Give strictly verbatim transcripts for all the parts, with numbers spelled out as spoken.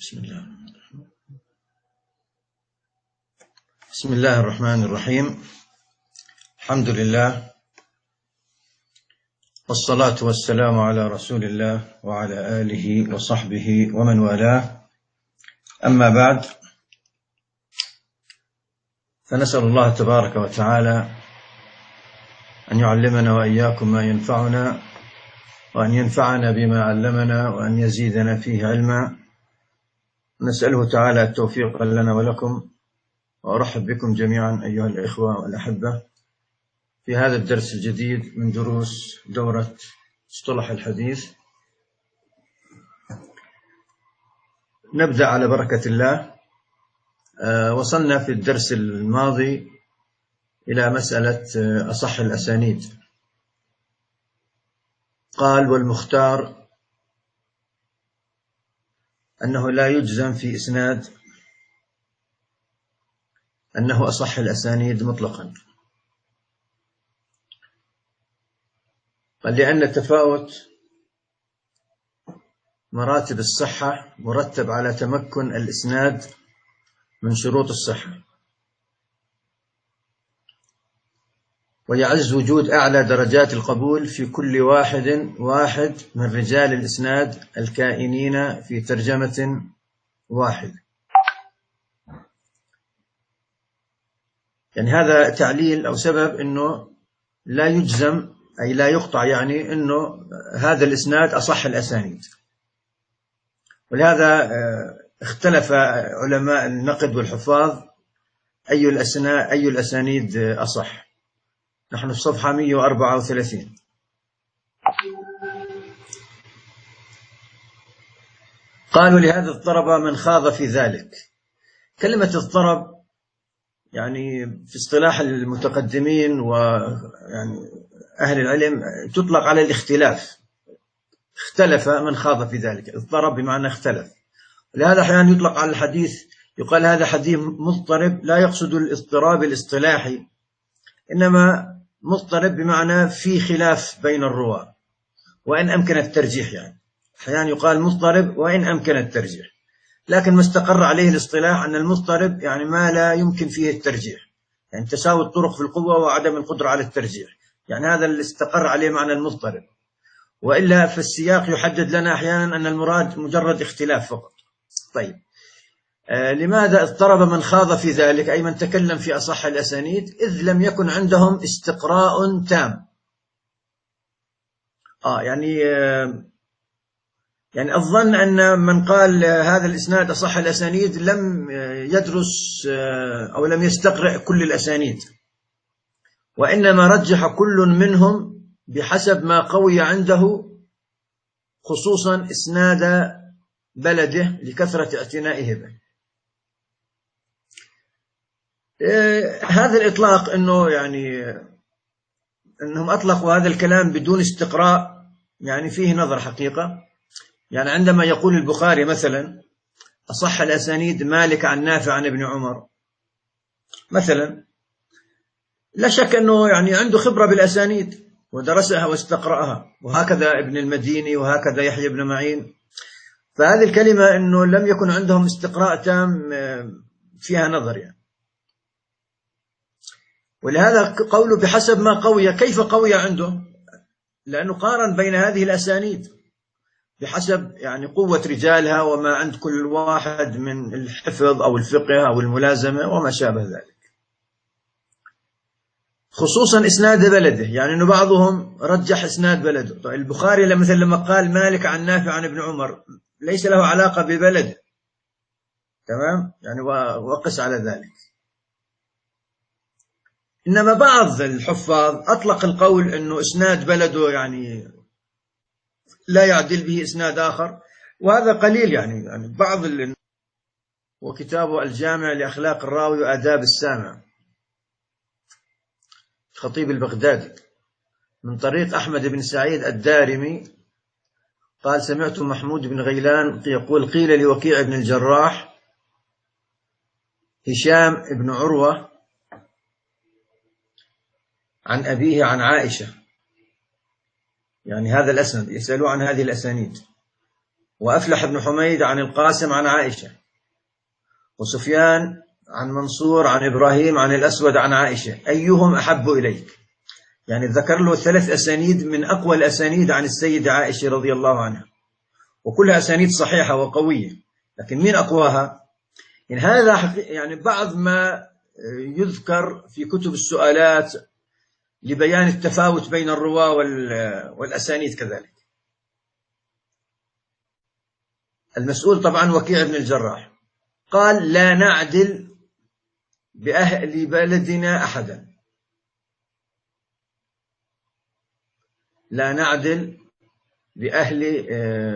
بسم الله بسم الله الرحمن الرحيم. الحمد لله والصلاة والسلام على رسول الله وعلى آله وصحبه ومن والاه، أما بعد، فنسأل الله تبارك وتعالى أن يعلمنا وإياكم ما ينفعنا، وأن ينفعنا بما علمنا، وأن يزيدنا فيه علما. نسأله تعالى التوفيق لنا ولكم، وأرحب بكم جميعا أيها الإخوة والأحبة في هذا الدرس الجديد من دروس دورة مصطلح الحديث. نبدأ على بركة الله. أه وصلنا في الدرس الماضي إلى مسألة أصح الأسانيد. قال: والمختار أنه لا يجزم في إسناد أنه أصح الأسانيد مطلقا، قال: لأن التفاوت مراتب الصحة مرتب على تمكن الإسناد من شروط الصحة، ويعز وجود أعلى درجات القبول في كل واحد واحد من رجال الإسناد الكائنين في ترجمة واحدة. يعني هذا تعليل أو سبب أنه لا يجزم، أي لا يقطع، يعني أنه هذا الإسناد أصح الأسانيد. ولهذا اختلف علماء النقد والحفاظ أي الأسانيد أي الأسانيد أصح. نحن في صفحة مئة وأربعة وثلاثين. قالوا: لهذا اضطرب من خاض في ذلك. كلمة اضطرب يعني في اصطلاح المتقدمين ويعني أهل العلم تطلق على الاختلاف. اختلف من خاض في ذلك. اضطرب بمعنى اختلف. لهذا أحيانا يطلق على الحديث، يقال هذا حديث مضطرب، لا يقصد الاضطراب الاصطلاحي، إنما مضطرب بمعنى في خلاف بين الرواة وإن أمكن الترجيح. يعني أحيانا يقال مضطرب وإن أمكن الترجيح، لكن ما استقر عليه الاصطلاح أن المضطرب يعني ما لا يمكن فيه الترجيح، يعني تساوي الطرق في القوة وعدم القدرة على الترجيح. يعني هذا اللي استقر عليه معنى المضطرب. وإلا في السياق يحدد لنا أحيانا أن المراد مجرد اختلاف فقط. طيب، آه لماذا اضطرب من خاض في ذلك، أي من تكلم في أصح الأسانيد؟ إذ لم يكن عندهم استقراء تام. آه يعني آه يعني الظن أن من قال هذا الإسناد أصح الأسانيد لم يدرس أو لم يستقرأ كل الأسانيد، وإنما رجح كل منهم بحسب ما قوي عنده، خصوصا إسناد بلده لكثرة اعتنائه به. هذا الإطلاق أنه يعني أنهم أطلقوا هذا الكلام بدون استقراء يعني فيه نظر حقيقة. يعني عندما يقول البخاري مثلا أصح الأسانيد مالك عن نافع عن ابن عمر مثلا، لا شك أنه يعني عنده خبرة بالأسانيد ودرسها واستقرأها، وهكذا ابن المديني وهكذا يحيى بن معين. فهذه الكلمة أنه لم يكن عندهم استقراء تام فيها نظر يعني. ولهذا قوله بحسب ما قوي، كيف قوي عنده؟ لأنه قارن بين هذه الأسانيد بحسب يعني قوة رجالها وما عند كل واحد من الحفظ أو الفقه أو الملازمة وما شابه ذلك، خصوصا إسناد بلده. يعني أنه بعضهم رجح إسناد بلده. طيب البخاري مثل لما قال مالك عن نافع عن ابن عمر ليس له علاقة ببلده، تمام؟ يعني وقس على ذلك. إنما بعض الحفاظ أطلق القول أنه إسناد بلده يعني لا يعدل به إسناد آخر، وهذا قليل. يعني, يعني بعض ال... وكتابه الجامع لأخلاق الراوي وآداب السامع، الخطيب البغدادي، من طريق أحمد بن سعيد الدارمي، قال: سمعت محمود بن غيلان يقول: قيل لوكيع بن الجراح هشام بن عروة عن أبيه عن عائشة، يعني هذا الأسند، يسألوا عن هذه الأسانيد، وأفلح بن حميد عن القاسم عن عائشة، وسفيان عن منصور عن إبراهيم عن الأسود عن عائشة، أيهم أحب إليك؟ يعني ذكر له ثلاث أسانيد من أقوى الأسانيد عن السيدة عائشة رضي الله عنها، وكلها أسانيد صحيحة وقوية، لكن مين أقواها؟ يعني هذا يعني بعض ما يذكر في كتب السؤالات لبيان التفاوت بين الرواة والأسانيد كذلك. المسؤول طبعا وكيع بن الجراح قال: لا نعدل بأهل بلدنا أحدا، لا نعدل بأهل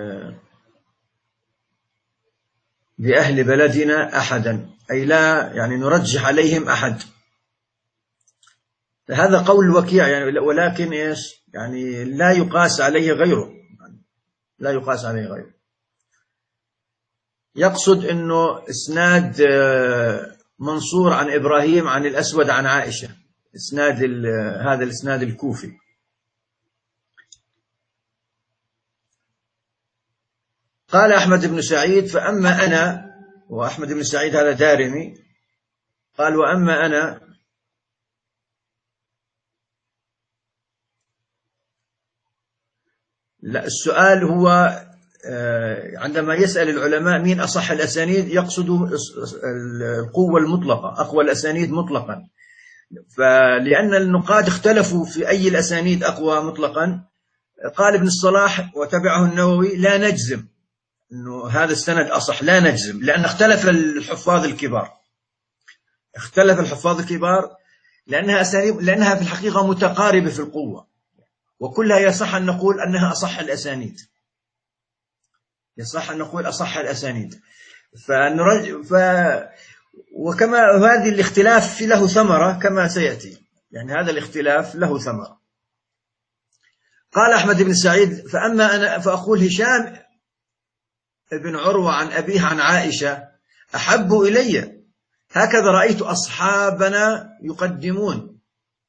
بأهل بلدنا أحدا، أي لا يعني نرجح عليهم أحد. هذا قول وكيع يعني، ولكن إيش يعني لا يقاس عليه غيره، لا يقاس عليه غيره. يقصد أنه إسناد منصور عن إبراهيم عن الأسود عن عائشة، إسناد هذا الإسناد الكوفي. قال أحمد بن سعيد: فأما أنا، وأحمد بن سعيد هذا دارمي، قال: وأما أنا لا، السؤال هو عندما يسأل العلماء مين أصح الأسانيد يقصد القوة المطلقة، أقوى الأسانيد مطلقا، فلأن النقاد اختلفوا في أي الأسانيد أقوى مطلقا، قال ابن الصلاح وتبعه النووي: لا نجزم أنه هذا السند أصح، لا نجزم، لأن اختلف الحفاظ الكبار، اختلف الحفاظ الكبار لأنها أسانيد، لأنها في الحقيقة متقاربة في القوة، وكلها يصح أن نقول أنها أصح الأسانيد، يصح أن نقول أصح الأسانيد. فنرج... ف... وكما هذه الاختلاف له ثمرة كما سيأتي، يعني هذا الاختلاف له ثمرة. قال أحمد بن سعيد: فأما أنا فأقول هشام ابن عروة عن أبيه عن عائشة أحب إلي، هكذا رأيت أصحابنا يقدمون،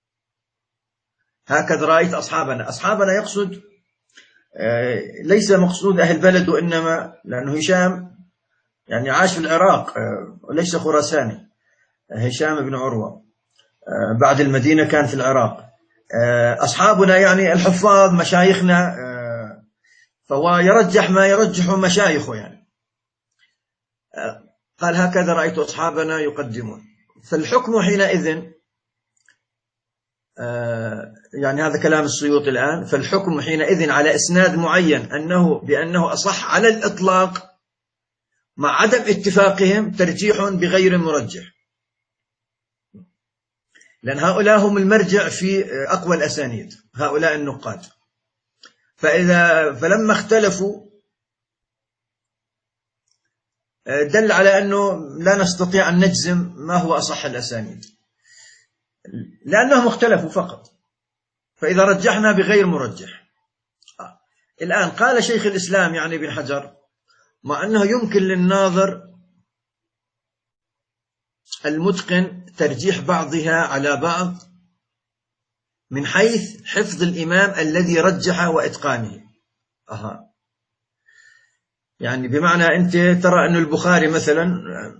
هكذا رأيت أصحابنا. أصحابنا يقصد ليس مقصود أهل بلد، وإنما لأنه هشام يعني عاش في العراق وليس خراساني، هشام بن عروة بعد المدينة كان في العراق. أصحابنا يعني الحفاظ مشايخنا، فهو يرجح ما يرجح مشايخه يعني. قال: هكذا رأيت أصحابنا يقدمون. فالحكم حينئذ يعني هذا كلام السيوطي الآن، فالحكم حينئذ على إسناد معين أنه بأنه أصح على الإطلاق مع عدم اتفاقهم ترجيح بغير مرجح، لأن هؤلاء هم المرجع في أقوى الأسانيد، هؤلاء النقاد. فإذا فلما اختلفوا دل على أنه لا نستطيع أن نجزم ما هو أصح الأسانيد، لأنهم اختلفوا فقط، فإذا رجحنا بغير مرجح. آه. الآن قال شيخ الإسلام يعني ابن حجر: مع أنه يمكن للناظر المتقن ترجيح بعضها على بعض من حيث حفظ الإمام الذي رجح وإتقانه. أها. يعني بمعنى أنت ترى أن البخاري مثلا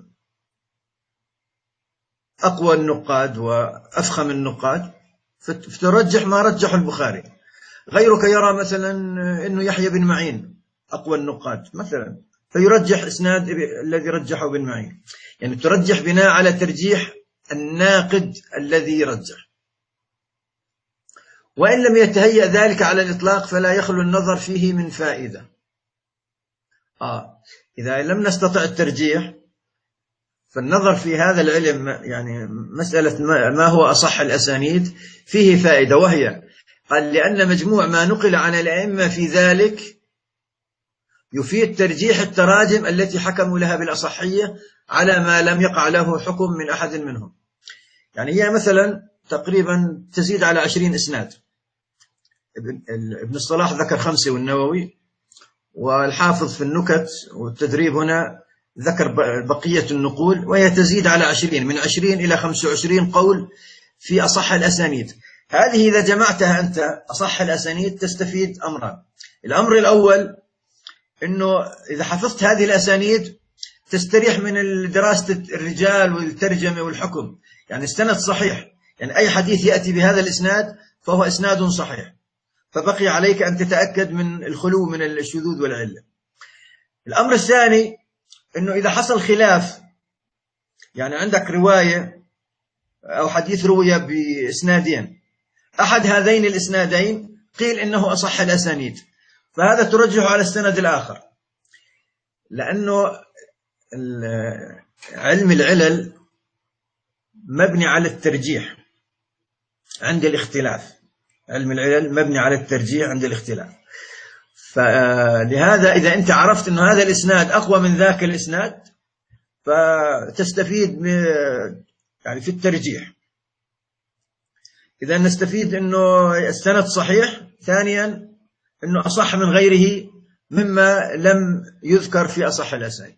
أقوى النقاد وأفخم النقاد، فترجح ما رجح البخاري. غيرك يرى مثلا أنه يحيى بن معين أقوى النقاد مثلا، فيرجح إسناد الذي رجحه بن معين، يعني ترجح بناء على ترجيح الناقد الذي يرجح. وإن لم يتهيأ ذلك على الإطلاق فلا يخلو النظر فيه من فائدة. آه. إذا لم نستطع الترجيح فالنظر في هذا العلم، يعني مسألة ما هو أصح الأسانيد، فيه فائدة، وهي قال: لأن مجموع ما نقل عن الأئمة في ذلك يفيد ترجيح التراجم التي حكموا لها بالأصحية على ما لم يقع له حكم من أحد منهم. يعني هي مثلا تقريبا تزيد على عشرين إسناد، ابن الصلاح ذكر خمسة والنووي، والحافظ في النكت والتدريب هنا ذكر بقية النقول، وهي تزيد على عشرين، من عشرين إلى خمسة وعشرين قول في أصح الأسانيد. هذه إذا جمعتها أنت أصح الأسانيد تستفيد أمران. الأمر الأول أنه إذا حفظت هذه الأسانيد تستريح من دراسة الرجال والترجمة والحكم، يعني السند صحيح، يعني أي حديث يأتي بهذا الإسناد فهو إسناد صحيح، فبقي عليك أن تتأكد من الخلو من الشذوذ والعلة. الأمر الثاني أنه إذا حصل خلاف، يعني عندك رواية أو حديث روي بإسنادين، أحد هذين الإسنادين قيل إنه أصح الأسانيد، فهذا ترجح على السند الآخر، لأنه علم العلل مبني على الترجيح عند الاختلاف. علم العلل مبني على الترجيح عند الاختلاف، فلهذا إذا أنت عرفت أن هذا الإسناد أقوى من ذاك الإسناد فتستفيد يعني في الترجيح. إذا نستفيد أنه السند صحيح، ثانيا أنه أصح من غيره مما لم يذكر في أصح الأسانيد.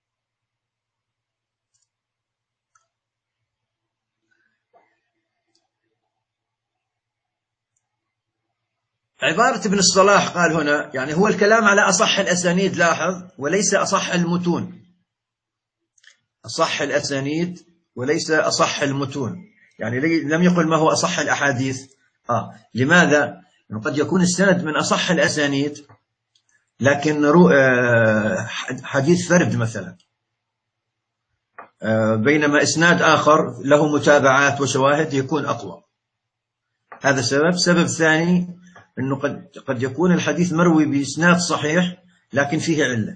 عبارة ابن الصلاح قال هنا، يعني هو الكلام على أصح الأسانيد، لاحظ، وليس أصح المتون، أصح الأسانيد وليس أصح المتون، يعني لم يقل ما هو أصح الأحاديث. آه لماذا؟ يعني قد يكون السند من أصح الأسانيد لكن حديث فرد مثلا، بينما إسناد آخر له متابعات وشواهد يكون أقوى. هذا سبب. سبب ثاني أنه قد قد يكون الحديث مروي بإسناد صحيح لكن فيه علة،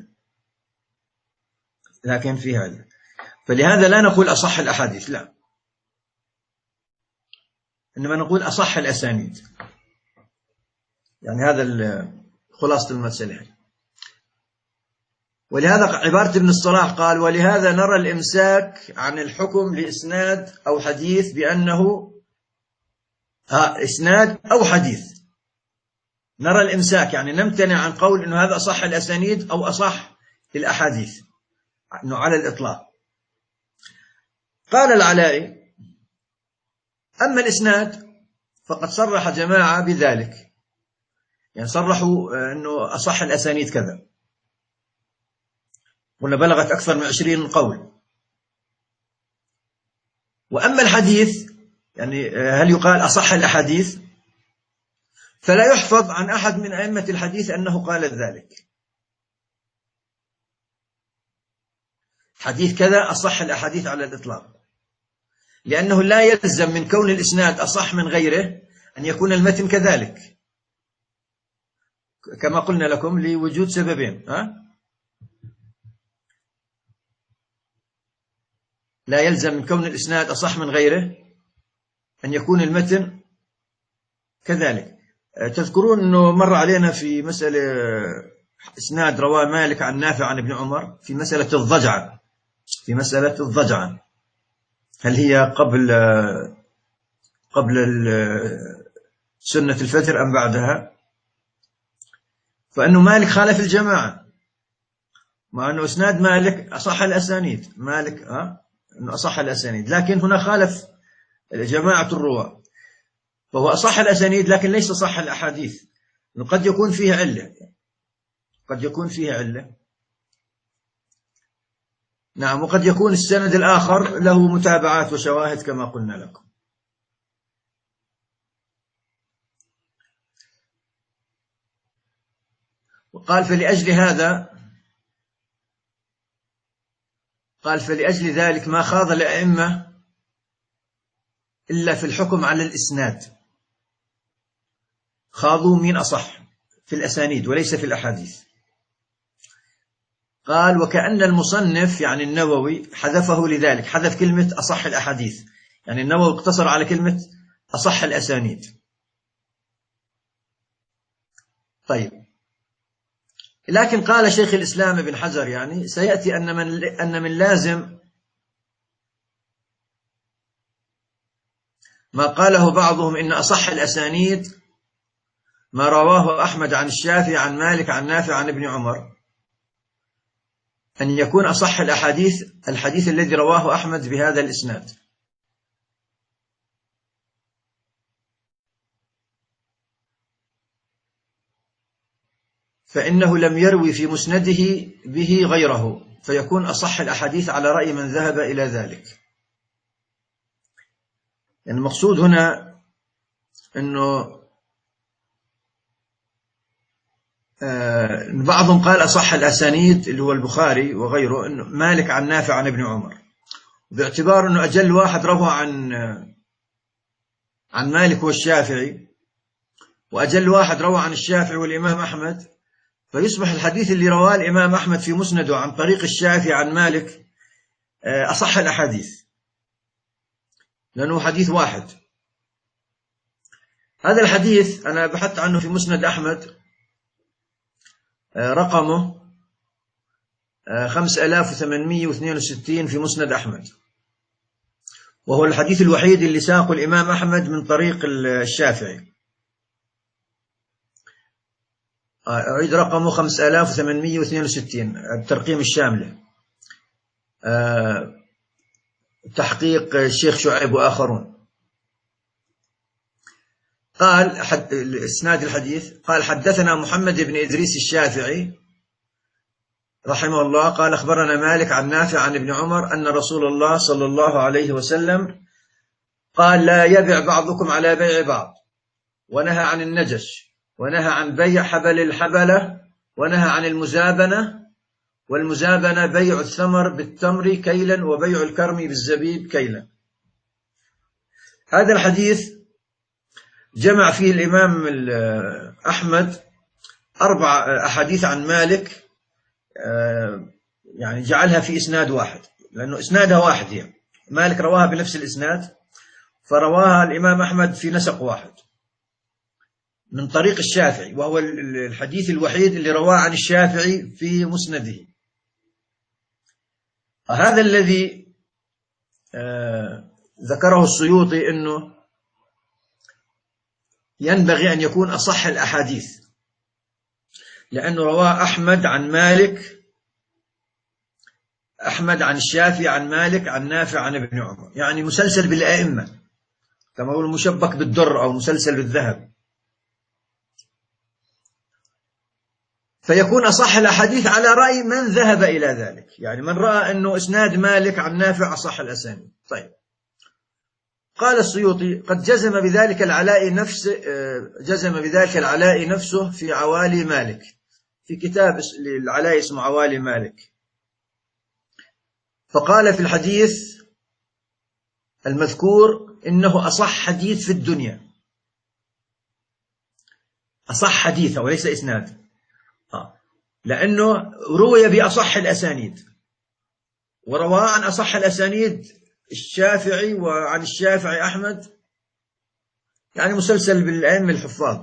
لكن فيه علة، فلهذا لا نقول أصح الأحاديث، لا، إنما نقول أصح الأسانيد. يعني هذا خلاصة المسألة. ولهذا عبارة ابن الصلاح قال: ولهذا نرى الإمساك عن الحكم لإسناد أو حديث بأنه ها إسناد أو حديث. نرى الإمساك يعني نمتنع عن قول إنه هذا أصح الأسانيد أو أصح الأحاديث، إنه على الإطلاق. قال العلائي: أما الإسناد فقد صرح جماعة بذلك، يعني صرحوا إنه أصح الأسانيد كذا، قلنا بلغت أكثر من عشرين قول. وأما الحديث، يعني هل يقال أصح الأحاديث؟ فلا يحفظ عن أحد من أئمة الحديث أنه قال ذلك. حديث كذا أصح الأحاديث على الإطلاق، لأنه لا يلزم من كون الإسناد أصح من غيره أن يكون المتن كذلك، كما قلنا لكم لوجود سببين. ها؟ لا يلزم من كون الإسناد أصح من غيره أن يكون المتن كذلك. تذكرون أنه مر علينا في مسألة إسناد رواه مالك عن نافع عن ابن عمر في مسألة الضجعة، في مسألة الضجعة هل هي قبل قبل سنة الفجر أم بعدها؟ فأنه مالك خالف الجماعة، مع أنه إسناد مالك أصح الأسانيد، مالك أه؟ أنه أصح الأسانيد، لكن هنا خالف جماعة الرواة، فهو أصح الأسانيد لكن ليس صح الأحاديث، قد يكون فيه علة، قد يكون فيه علة. نعم، وقد يكون السند الآخر له متابعات وشواهد كما قلنا لكم. وقال: فلأجل هذا، قال فلأجل ذلك ما خاض الأئمة إلا في الحكم على الإسناد، خاضوا مين أصح في الأسانيد وليس في الأحاديث. قال: وكأن المصنف يعني النووي حذفه لذلك، حذف كلمة أصح الأحاديث، يعني النووي اقتصر على كلمة أصح الأسانيد. طيب، لكن قال شيخ الإسلام ابن حجر، يعني سيأتي أن من, أن من لازم ما قاله بعضهم إن أصح الأسانيد ما رواه أحمد عن الشافعي عن مالك عن نافع عن ابن عمر، أن يكون أصح الأحاديث الحديث الذي رواه أحمد بهذا الإسناد. فإنه لم يروي في مسنده به غيره، فيكون أصح الأحاديث على رأي من ذهب إلى ذلك. يعني المقصود هنا أنه آه بعضهم قال أصح الأسانيد اللي هو البخاري وغيره أنه مالك عن نافع عن ابن عمر، باعتبار أنه أجل واحد روى عن عن مالك والشافعي، وأجل واحد روى عن الشافعي والإمام أحمد، فيصبح الحديث اللي رواه الإمام أحمد في مسنده عن طريق الشافعي عن مالك أصح الأحاديث، لأنه حديث واحد. هذا الحديث أنا بحثت عنه في مسند أحمد، رقمه خمسة آلاف وثمانمئة واثنين وستين في مسند أحمد، وهو الحديث الوحيد اللي ساقه الإمام أحمد من طريق الشافعي. أعيد رقمه خمسة آلاف وثمانمئة واثنين وستين الترقيم الشاملة، تحقيق الشيخ شعيب وآخرون. قال حد إسناد الحديث، قال حدثنا محمد بن إدريس الشافعي رحمه الله قال أخبرنا مالك عن نافع عن ابن عمر أن رسول الله صلى الله عليه وسلم قال لا يبيع بعضكم على بيع بعض، ونهى عن النجش، ونهى عن بيع حبل الحبلة، ونهى عن المزابنة، والمزابنة بيع الثمر بالتمر كيلا، وبيع الكرم بالزبيب كيلا. هذا الحديث جمع فيه الإمام أحمد أربع أحاديث عن مالك، يعني جعلها في إسناد واحد، لأنه إسنادها واحد، يعني مالك رواها بنفس الإسناد، فرواها الإمام أحمد في نسق واحد من طريق الشافعي، وهو الحديث الوحيد اللي رواه عن الشافعي في مسنده. هذا الذي ذكره السيوطي أنه ينبغي أن يكون أصح الأحاديث، لأنه رواه أحمد عن مالك، أحمد عن الشافعي عن مالك عن نافع عن ابن عمر، يعني مسلسل بالأئمة، كما هو المشبك بالدر أو مسلسل بالذهب، فيكون أصح الأحاديث على رأي من ذهب إلى ذلك، يعني من رأى أنه إسناد مالك عن نافع أصح الأسانيد. طيب، قال السيوطي قد جزم بذلك العلاء نفسه جزم بذلك العلاء نفسه في عوالي مالك، في كتاب للعلاء اسمه عوالي مالك، فقال في الحديث المذكور إنه أصح حديث في الدنيا، أصح حديث وليس إسناد، آه. لأنه روي بأصح الأسانيد، ورواه عن أصح الأسانيد الشافعي وعن الشافعي أحمد، يعني مسلسل بالأئمة الحفاظ.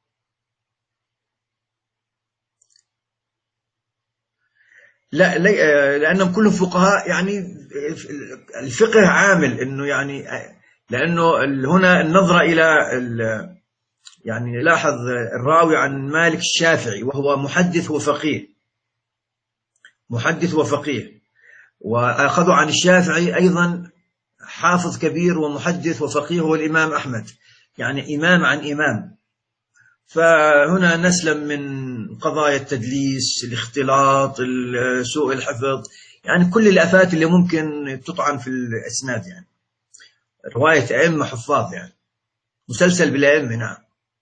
لا لأنهم كلهم فقهاء، يعني الفقه عامل إنه يعني لأنه هنا النظرة إلى يعني لاحظ الراوي عن مالك الشافعي وهو محدث وفقيه، محدث وفقيه، وأخذوا عن الشافعي أيضا حافظ كبير ومحدث وفقيه هو الإمام أحمد، يعني إمام عن إمام. فهنا نسلم من قضايا التدليس، الاختلاط، سوء الحفظ، يعني كل الآفات اللي ممكن تطعن في الإسناد، يعني رواية أئمة حفاظ، يعني مسلسل بالأئمة. نعم،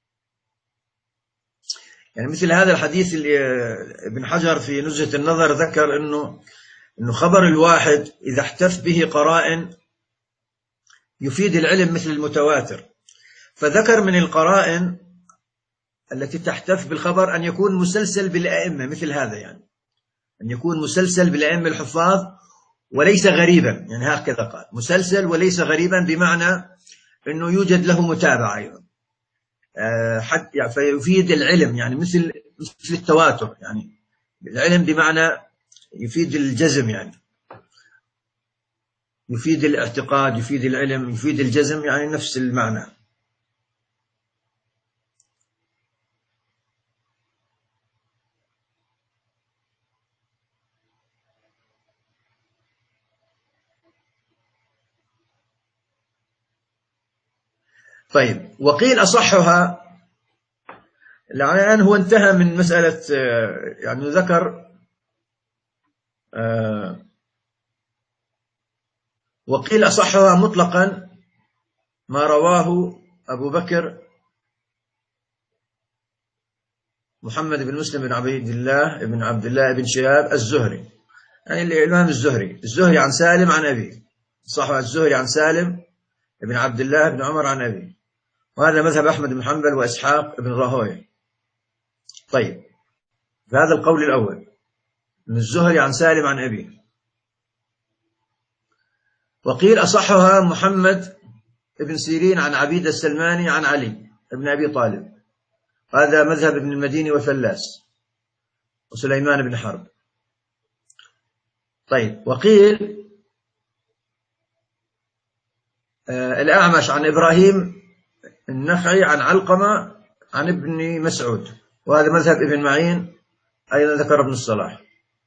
يعني مثل هذا الحديث اللي ابن حجر في نزهة النظر ذكر إنه إنه خبر الواحد إذا احتف به قرائن يفيد العلم مثل المتواتر، فذكر من القرائن التي تحتف بالخبر أن يكون مسلسل بالأئمة مثل هذا، يعني أن يكون مسلسل بالأئمة الحفاظ وليس غريبا، يعني هكذا قال مسلسل وليس غريبا، بمعنى أنه يوجد له متابعة أيضا، حتى يعني فيفيد العلم، يعني مثل مثل التواتر، يعني العلم بمعنى يفيد الجزم، يعني يفيد الاعتقاد، يفيد العلم، يفيد الجزم، يعني نفس المعنى. طيب، وقيل أصحها الآن هو انتهى من مسألة، يعني ذكر وقيل أصحها مطلقا ما رواه أبو بكر محمد بن مسلم بن عبد الله بن عبد الله بن شهاب الزهري، يعني الإمام الزهري الزهري عن سالم عن أبي، صح، الزهري عن سالم بن عبد الله بن عمر عن أبي، وهذا مذهب أحمد بن حنبل وإسحاق بن راهويه. طيب، هذا القول الأول من الزهري عن سالم عن أبي. وقيل أصحها محمد بن سيرين عن عبيد السلماني عن علي بن أبي طالب، هذا مذهب ابن المديني وفلاس وسليمان بن حرب. طيب، وقيل آه الأعمش عن إبراهيم النخعي عن علقمة عن ابن مسعود، وهذا مذهب ابن معين أيضا ذكر ابن الصلاح.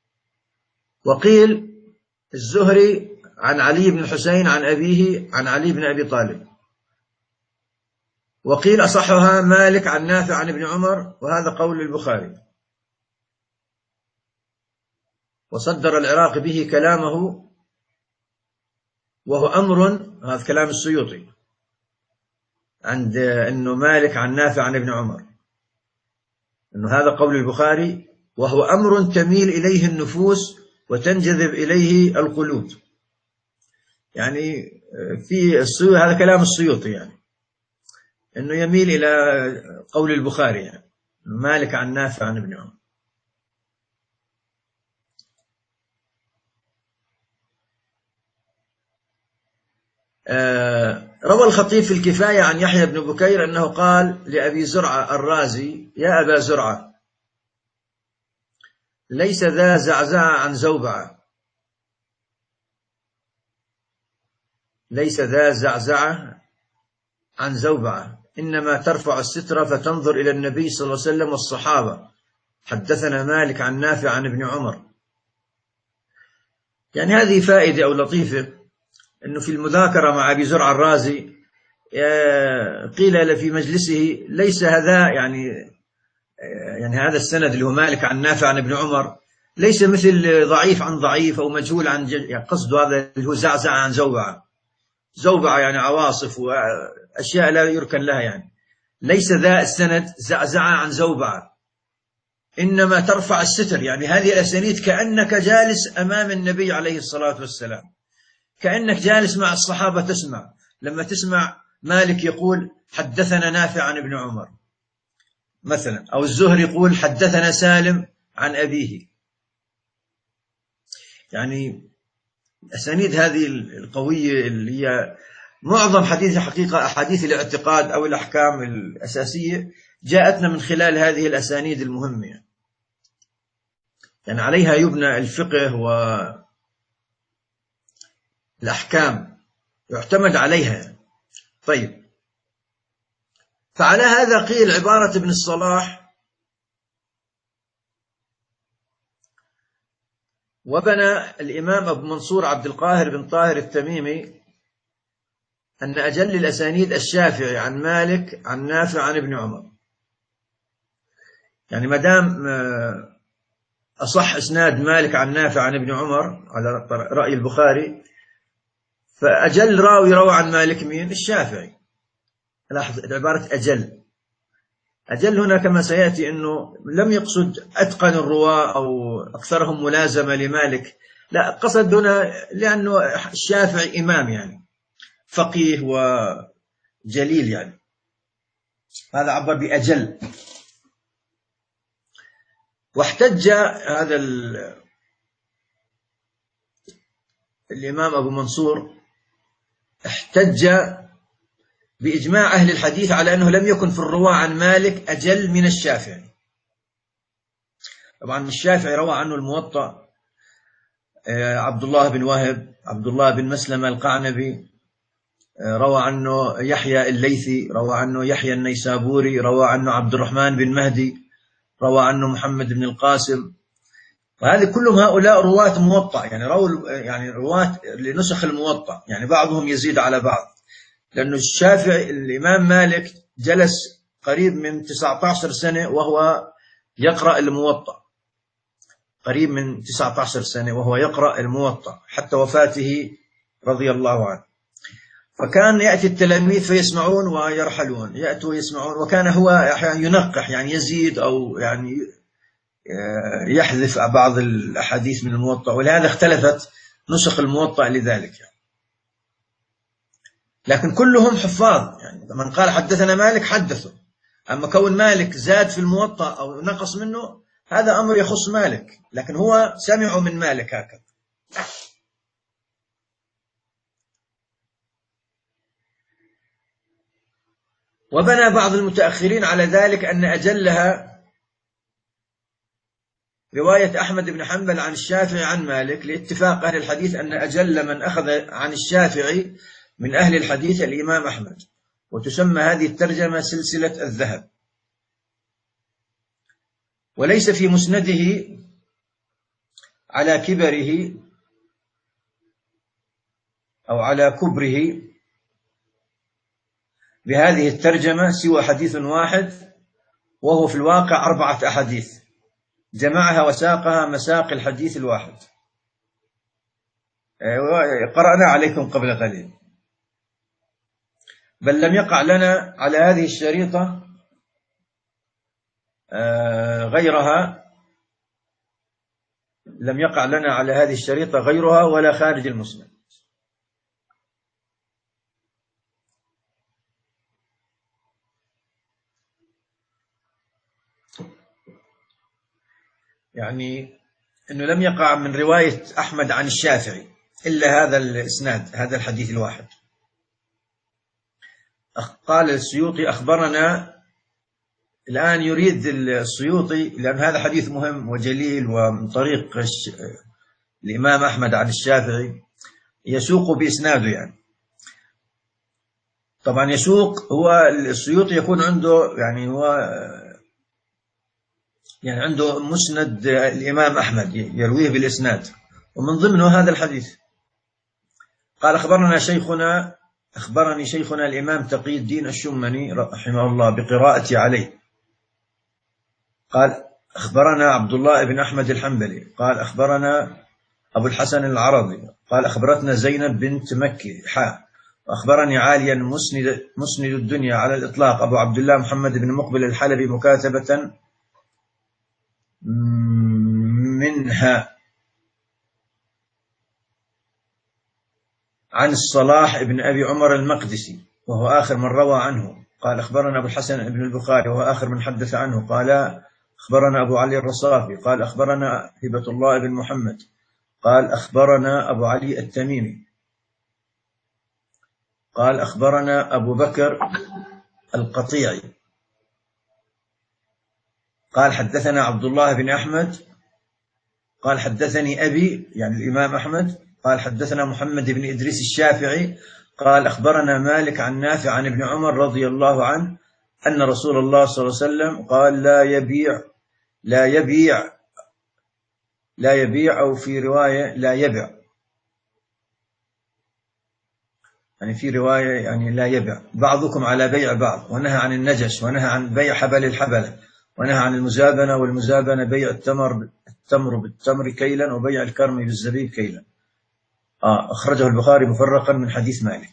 وقيل الزهري عن علي بن الحسين عن أبيه عن علي بن أبي طالب. وقيل أصحها مالك عن نافع عن ابن عمر، وهذا قول البخاري. وصدر العراقي به كلامه وهو أمر، هذا كلام السيوطي، عند أنه مالك عن نافع عن ابن عمر، أنه هذا قول البخاري، وهو أمر تميل إليه النفوس وتنجذب إليه القلوب. يعني في السيوطي، هذا كلام السيوطي، يعني أنه يميل إلى قول البخاري، يعني مالك عن نافع عن ابن عمر. آه روى الخطيب في الكفاية عن يحيى بن بكير أنه قال لأبي زرعة الرازي: يا أبا زرعة، ليس ذا زعزعة عن زوبعة، ليس ذا زعزعة عن زوبعة، إنما ترفع الستر فتنظر إلى النبي صلى الله عليه وسلم والصحابة. حدثنا مالك عن نافع عن ابن عمر. يعني هذه فائدة أو لطيفة، أنه في المذاكرة مع أبي زرع الرازي قيل في مجلسه: ليس هذا يعني يعني هذا السند اللي هو مالك عن نافع عن ابن عمر ليس مثل ضعيف عن ضعيف أو مجهول عن جل، يعني قصده هذا اللي هو زعزع عن زوبعة، زوبعة يعني عواصف وأشياء لا يركن لها، يعني ليس ذا السند زعزع عن زوبعة، إنما ترفع الستر، يعني هذه الأسانيد كأنك جالس أمام النبي عليه الصلاة والسلام، كأنك جالس مع الصحابة تسمع. لما تسمع مالك يقول حدثنا نافع عن ابن عمر مثلا، أو الزهري يقول حدثنا سالم عن أبيه، يعني أسانيد هذه القوية اللي هي معظم حديث حقيقة أحاديث الاعتقاد أو الأحكام الأساسية جاءتنا من خلال هذه الأسانيد المهمة، يعني عليها يبنى الفقه والأحكام، يعتمد عليها. طيب، فعلى هذا قيل عبارة ابن الصلاح: وبنى الإمام أبو منصور عبد القاهر بن طاهر التميمي أن أجل الأسانيد الشافعي عن مالك عن نافع عن ابن عمر. يعني مدام أصح إسناد مالك عن نافع عن ابن عمر على رأي البخاري، فأجل راوي روى عن مالك مين؟ الشافعي. لاحظ عبارة أجل، أجل هنا كما سيأتي أنه لم يقصد أتقن الرواة أو أكثرهم ملازمة لمالك، لا، قصد هنا لأنه الشافعي إمام، يعني فقيه وجليل، يعني هذا عبر بأجل. واحتج هذا الإمام أبو منصور، احتج بإجماع أهل الحديث على أنه لم يكن في الرواة عن مالك أجل من الشافعي. طبعا الشافعي روى عنه الموطأ عبد الله بن وهب، عبد الله بن مسلمة القعنبي، روى عنه يحيى الليثي، روى عنه يحيى النيسابوري، روى عنه عبد الرحمن بن مهدي، روى عنه محمد بن القاسم، وهذه كلهم هؤلاء رواة موطأ، يعني رووا يعني رواة لنسخ الموطأ، يعني بعضهم يزيد على بعض، لأنه الشافعي الإمام مالك جلس قريب من تسعة عشر سنة وهو يقرأ الموطأ، قريب من تسعة عشر سنة وهو يقرأ الموطأ حتى وفاته رضي الله عنه. فكان يأتي التلاميذ فيسمعون ويرحلون، يأتوا يسمعون، وكان هو أحيانا ينقح، يعني يزيد أو يعني يحذف بعض الأحاديث من الموطأ، ولهذا اختلفت نسخ الموطأ لذلك يعني. لكن كلهم حفاظ، يعني من قال حدثنا مالك حدثه، أما كون مالك زاد في الموطأ أو نقص منه هذا أمر يخص مالك، لكن هو سمعوا من مالك هكذا. وبنى بعض المتأخرين على ذلك أن أجلها رواية أحمد بن حنبل عن الشافعي عن مالك، لاتفاق أهل الحديث أن أجل من أخذ عن الشافعي من أهل الحديث الإمام أحمد، وتسمى هذه الترجمة سلسلة الذهب. وليس في مسنده على كبره أو على كبره بهذه الترجمة سوى حديث واحد، وهو في الواقع أربعة أحاديث جمعها وساقها مساق الحديث الواحد، قرأنا عليكم قبل قليل. بل لم يقع لنا على هذه الشريطة غيرها، لم يقع لنا على هذه الشريطة غيرها ولا خارج المسند. يعني أنه لم يقع من رواية أحمد عن الشافعي إلا هذا الإسناد، هذا الحديث الواحد. قال السيوطي أخبرنا، الآن يريد السيوطي لأن هذا حديث مهم وجليل ومن طريق الإمام أحمد عن الشافعي، يسوق بإسناده. يعني طبعا يسوق، هو السيوطي يكون عنده يعني هو يعني عنده مسند الإمام أحمد يرويه بالإسناد، ومن ضمنه هذا الحديث. قال أخبرنا شيخنا أخبرني شيخنا الإمام تقي الدين الشمني رحمه الله بقراءتي عليه. قال أخبرنا عبد الله بن أحمد الحنبلي قال أخبرنا أبو الحسن العربي قال أخبرتنا زينب بنت مكي حا وأخبرني عاليا مسند, مسند الدنيا على الإطلاق أبو عبد الله محمد بن مقبل الحلبي مكاتبة منها عن الصلاح بن أبي عمر المقدسي وهو آخر من روى عنه. قال أخبرنا أبو الحسن بن البخاري وهو آخر من حدث عنه. قال أخبرنا أبو علي الرصافي قال أخبرنا هبة الله بن محمد قال أخبرنا أبو علي التميمي قال أخبرنا أبو بكر القطيعي قال حدثنا عبد الله بن أحمد قال حدثني أبي يعني الإمام أحمد قال حدثنا محمد بن إدريس الشافعي قال أخبرنا مالك عن نافع عن ابن عمر رضي الله عنه أن رسول الله صلى الله عليه وسلم قال لا يبيع لا يبيع لا يبيع أو في رواية لا يبيع، يعني في رواية يعني لا يبيع بعضكم على بيع بعض، ونهى عن النجش ونهى عن بيع حبل الحبلة ونهى عن المزابنة، والمزابنة بيع التمر التمر بالتمر كيلا وبيع الكرم بالزبيب كيلا. آه أخرجه البخاري مفرقا من حديث مالك.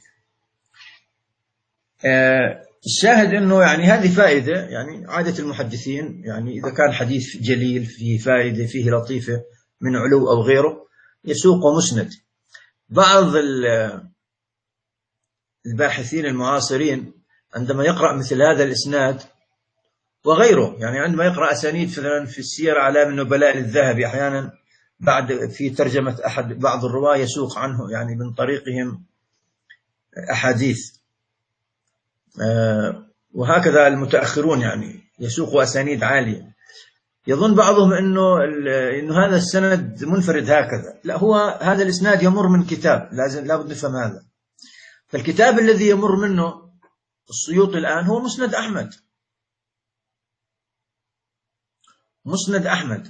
آه الشاهد أنه يعني هذه فائدة، يعني عادة المحدثين يعني إذا كان حديث جليل فيه فائدة فيه لطيفة من علو أو غيره يسوق مسند. بعض الباحثين المعاصرين عندما يقرأ مثل هذا الإسناد وغيره، يعني عندما يقرأ أسانيد مثلا في السير أعلام النبلاء للذهبي أحيانا بعد في ترجمة أحد بعض الرواة يسوق عنه يعني من طريقهم أحاديث، وهكذا المتأخرون يعني يسوقوا أسانيد عالية. يظن بعضهم إنه إنه هذا السند منفرد هكذا، لا، هو هذا الإسناد يمر من كتاب، لازم لابد نفهم هذا. فالكتاب الذي يمر منه السيوطي الآن هو مسند أحمد، مسند أحمد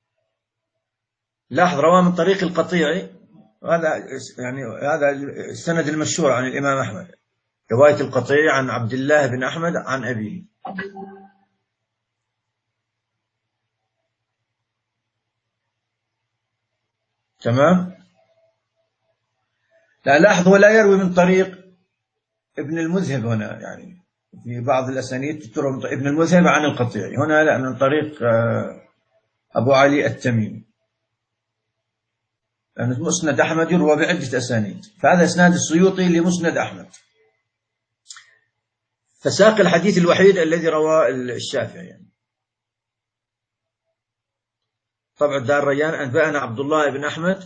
لاحظ رواه من طريق القطيعي، هذا يعني هذا السند المشهور عن الإمام أحمد، رواية القطيعي عن عبد الله بن أحمد عن أبيه. تمام. لا لاحظ، هو لا يروي من طريق ابن المذهب هنا، يعني في بعض الأسانيد تروى من طريق ابن المذهب عن القطيعي، هنا لا، من طريق أبو علي التميمي، لأن يعني مسند أحمد يروى بعدة أسانيد، فهذا إسناد السيوطي لمسند أحمد. فساق الحديث الوحيد الذي رواه الشافعي يعني. طبع دار ريان أنبأنا عبد الله بن أحمد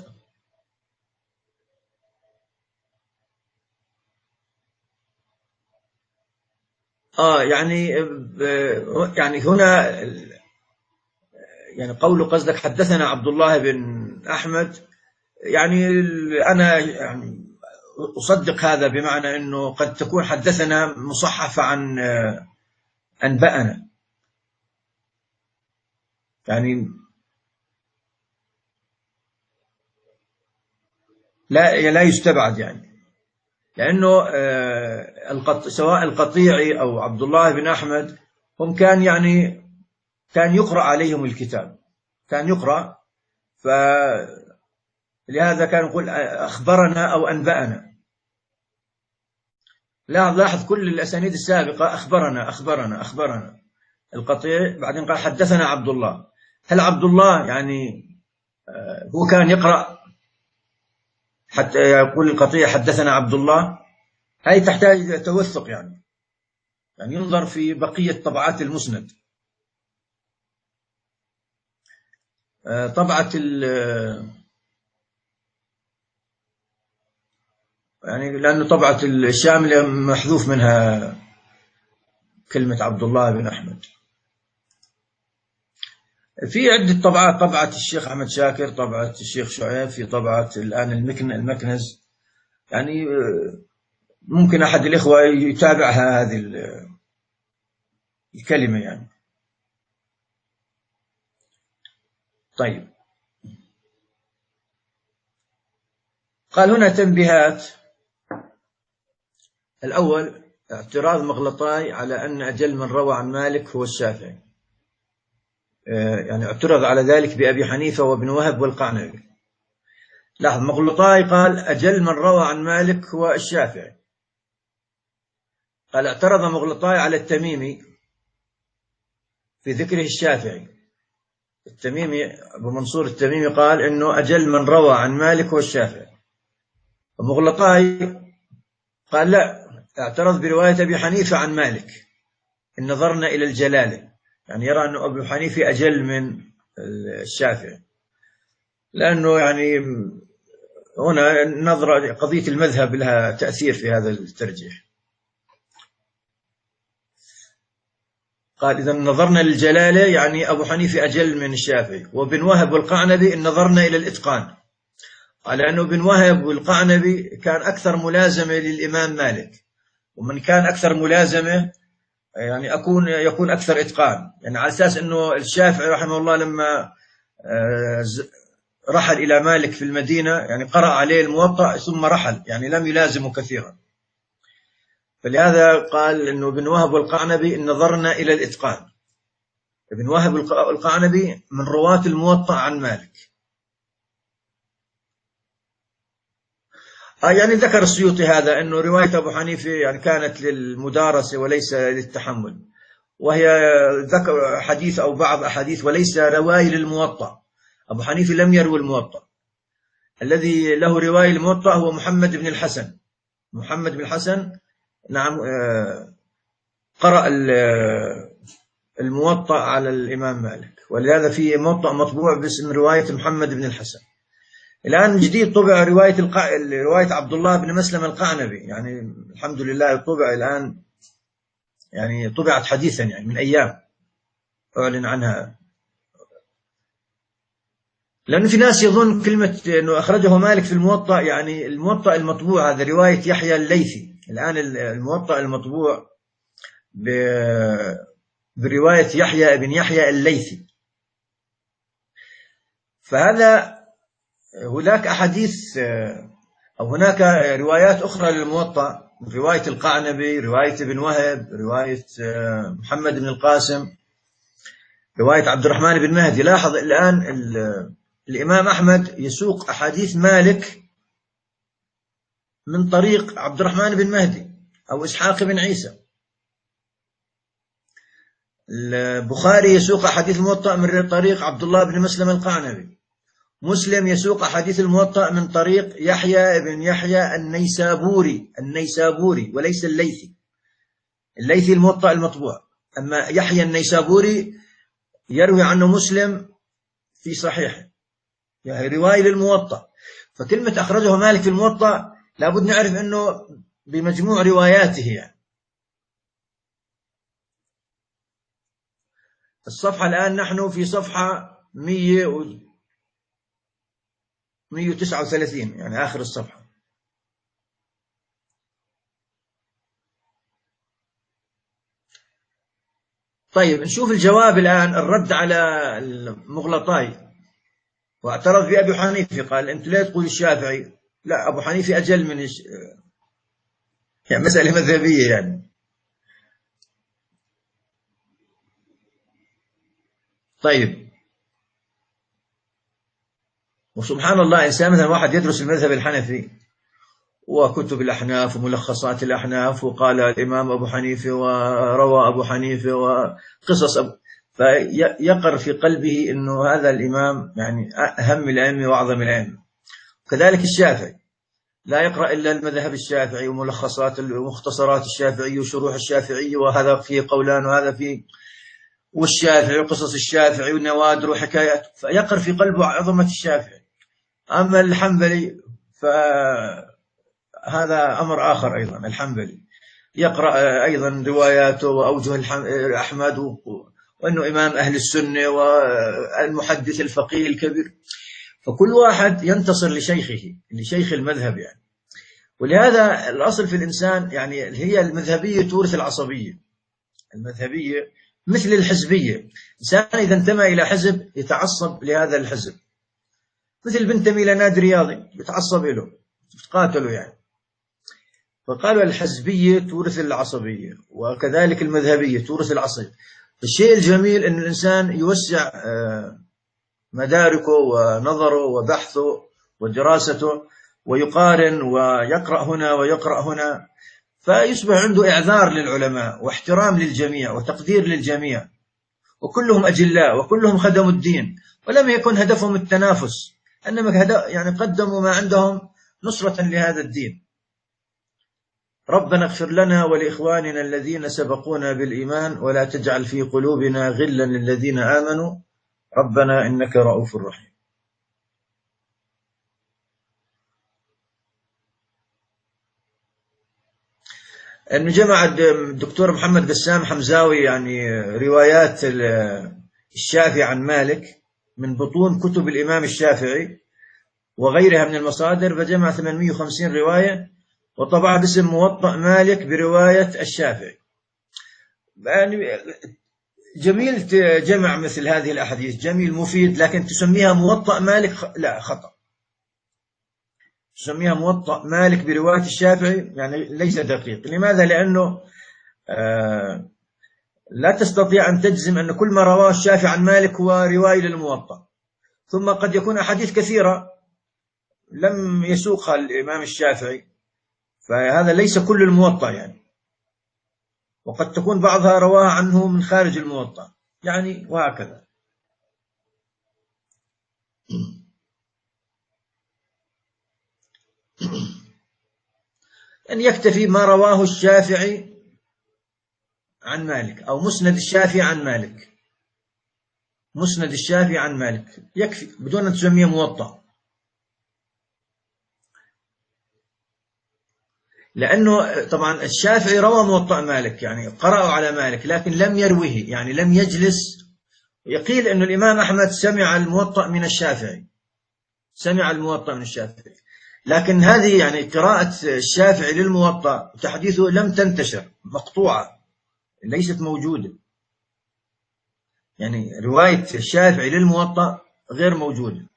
آه يعني يعني هنا يعني قول قصدك حدثنا عبد الله بن أحمد، يعني أنا يعني أصدق هذا، بمعنى أنه قد تكون حدثنا مصحفة عن أنبأنا، يعني لا لا يستبعد، يعني لأنه سواء القطيعي أو عبد الله بن أحمد هم كان يعني كان يقرأ عليهم الكتاب، كان يقرأ، فلهذا كان يقول أخبرنا أو أنبأنا. لاحظ كل الأسانيد السابقة أخبرنا أخبرنا أخبرنا القطيع، بعدين قال حدثنا عبد الله. هل عبد الله يعني هو كان يقرأ حتى يقول القطيع حدثنا عبد الله؟ هاي تحتاج توثق، يعني يعني ينظر في بقية طبعات المسند. طبعة يعني لأنه طبعة الشاملة محذوف منها كلمة عبد الله بن أحمد. في عدة طبعات، طبعة الشيخ أحمد شاكر، طبعة الشيخ شعيب، في طبعة الآن المكن المكنز، يعني ممكن أحد الإخوة يتابعها هذه الكلمة يعني. طيب، قال هنا تنبيهات. الأول اعتراض مغلطاي على أن أجل من روى عن مالك هو الشافعي، يعني اعترض على ذلك بأبي حنيفة وابن وهب والقعنبي. لاحظ، مغلطاي قال أجل من روى عن مالك هو الشافعي، قال اعترض مغلطاي على التميمي في ذكره الشافعي. التميمي أبو منصور التميمي قال إنه أجل من روى عن مالك هو الشافعي، ومغلطاي قال لا، اعترض برواية أبي حنيفة عن مالك إن نظرنا إلى الجلالة، يعني يرى أنه أبو حنيفة أجل من الشافعي، لأنه يعني هنا نظرة قضية المذهب لها تأثير في هذا الترجيح. قال إذا نظرنا للجلالة يعني أبو حنيفة أجل من الشافعي، وابن وهب والقعنبي إن نظرنا إلى الإتقان، قال لأنه ابن وهب والقعنبي كان أكثر ملازمة للإمام مالك، ومن كان أكثر ملازمة يعني أكون يكون أكثر إتقان، يعني على أساس أنه الشافعي رحمه الله لما رحل إلى مالك في المدينة يعني قرأ عليه الموطأ ثم رحل، يعني لم يلازمه كثيرا، فلهذا قال أنه ابن وهب والقعنبي إن نظرنا إلى الإتقان. ابن وهب والقعنبي من رواة الموطأ عن مالك. يعني ذكر السيوطي هذا أنه رواية أبو حنيفة يعني كانت للمدارسة وليس للتحمل، وهي ذكر حديث أو بعض أحاديث وليس رواية للموطأ. أبو حنيفة لم يروي الموطأ، الذي له رواية الموطأ هو محمد بن الحسن. محمد بن الحسن نعم قرأ الموطأ على الإمام مالك، ولهذا في موطأ مطبوع باسم رواية محمد بن الحسن. الآن جديد طبع رواية الق... رواية عبد الله بن مسلم القعنبي، يعني الحمد لله طبع الآن، يعني طبعت حديثا يعني من أيام أعلن عنها، لأن في ناس يظن كلمة أنه أخرجه مالك في الموطأ يعني الموطأ المطبوع هذا رواية يحيى الليثي. الآن الموطأ المطبوع ب... برواية يحيى بن يحيى الليثي، فهذا هناك أحاديث أو هناك روايات أخرى للموطأ، رواية القعنبي، رواية ابن وهب، رواية محمد بن القاسم، رواية عبد الرحمن بن مهدي. لاحظ الآن الإمام أحمد يسوق أحاديث مالك من طريق عبد الرحمن بن مهدي أو إسحاق بن عيسى. البخاري يسوق أحاديث الموطأ من طريق عبد الله بن مسلم القعنبي. مسلم يسوق أحاديث الموطأ من طريق يحيى بن يحيى النيسابوري النيسابوري وليس الليثي. الليثي الموطأ المطبوع، أما يحيى النيسابوري يروي عنه مسلم في صحيحه، يعني رواية للموطأ. فكلمة أخرجه مالك في الموطأ لابد نعرف أنه بمجموع رواياته يعني. الصفحة الآن نحن في صفحة مئة وتسعة وثلاثين، يعني آخر الصفحة. طيب نشوف الجواب الآن، الرد على المغلطاي. واعترض بأبي حنيفة، قال أنت لا تقول الشافعي، لا أبو حنيفة أجل من الش... يعني مسألة مذهبية يعني. طيب وسبحان الله، إنسان مثلا واحد يدرس المذهب الحنفي وكتب الأحناف وملخصات الأحناف وقال الإمام أبو حنيفة وروى أبو حنيفة وقصص أبو، فيقر في قلبه أنه هذا الإمام يعني أهم الأئمة وأعظم الأئمة. كذلك الشافعي لا يقرأ إلا المذهب الشافعي وملخصات ومختصرات الشافعي وشروح الشافعي، وهذا فيه قولان وهذا فيه، والشافعي وقصص الشافعي ونوادر وحكايات، فيقر في قلبه عظمة الشافعي. أما الحنبلي فهذا أمر آخر أيضا. الحنبلي يقرأ أيضا رواياته وأوجه أحمد، وأنه إمام أهل السنة والمحدث الفقيه الكبير. فكل واحد ينتصر لشيخه، لشيخ المذهب يعني. ولهذا الأصل في الإنسان يعني هي المذهبية تورث العصبية. المذهبية مثل الحزبية، إنسان إذا انتمى إلى حزب يتعصب لهذا الحزب، مثل بنتمي إلى نادي رياضي يتعصب له، يتقاتلوا يعني. فقالوا الحزبية تورث العصبية، وكذلك المذهبية تورث العصبية. الشيء الجميل أن الإنسان يوسع مداركه ونظره وبحثه ودراسته، ويقارن ويقرأ هنا ويقرأ هنا، فيصبح عنده إعذار للعلماء واحترام للجميع وتقدير للجميع، وكلهم أجلاء وكلهم خدموا الدين، ولم يكن هدفهم التنافس، إنما يعني قدموا ما عندهم نصرة لهذا الدين. ربنا اغفر لنا ولإخواننا الذين سبقونا بالإيمان ولا تجعل في قلوبنا غلا للذين آمنوا ربنا إنك رؤوف رحيم. أن جمع الدكتور محمد قسام حمزاوي يعني روايات الشافعي عن مالك من بطون كتب الإمام الشافعي وغيرها من المصادر، فجمع ثمانمئة وخمسين رواية وطبع باسم موطأ مالك برواية الشافعي. يعني جميل جمع مثل هذه الأحاديث، جميل مفيد، لكن تسميها موطأ مالك لا، خطأ. تسميها موطأ مالك برواية الشافعي يعني ليس دقيق. لماذا؟ لأنه آه لا تستطيع أن تجزم أن كل ما رواه الشافعي عن مالك هو رواية للموطأ، ثم قد يكون أحاديث كثيرة لم يسوقها الإمام الشافعي، فهذا ليس كل الموطأ يعني، وقد تكون بعضها رواها عنه من خارج الموطأ يعني، وهكذا. أن يكتفي ما رواه الشافعي عن مالك أو مسند الشافعي عن مالك، مسند الشافعي عن مالك يكفي بدون أن تسميه موطأ، لأنه طبعا الشافعي روى موطأ مالك يعني قرأوا على مالك، لكن لم يروه يعني لم يجلس. يقيل أن الإمام أحمد سمع الموطأ من الشافعي، سمع الموطأ من الشافعي، لكن هذه يعني قراءة الشافعي للموطأ تحديثه لم تنتشر، مقطوعة ليست موجودة. يعني رواية الشافعي للموطأ غير موجودة،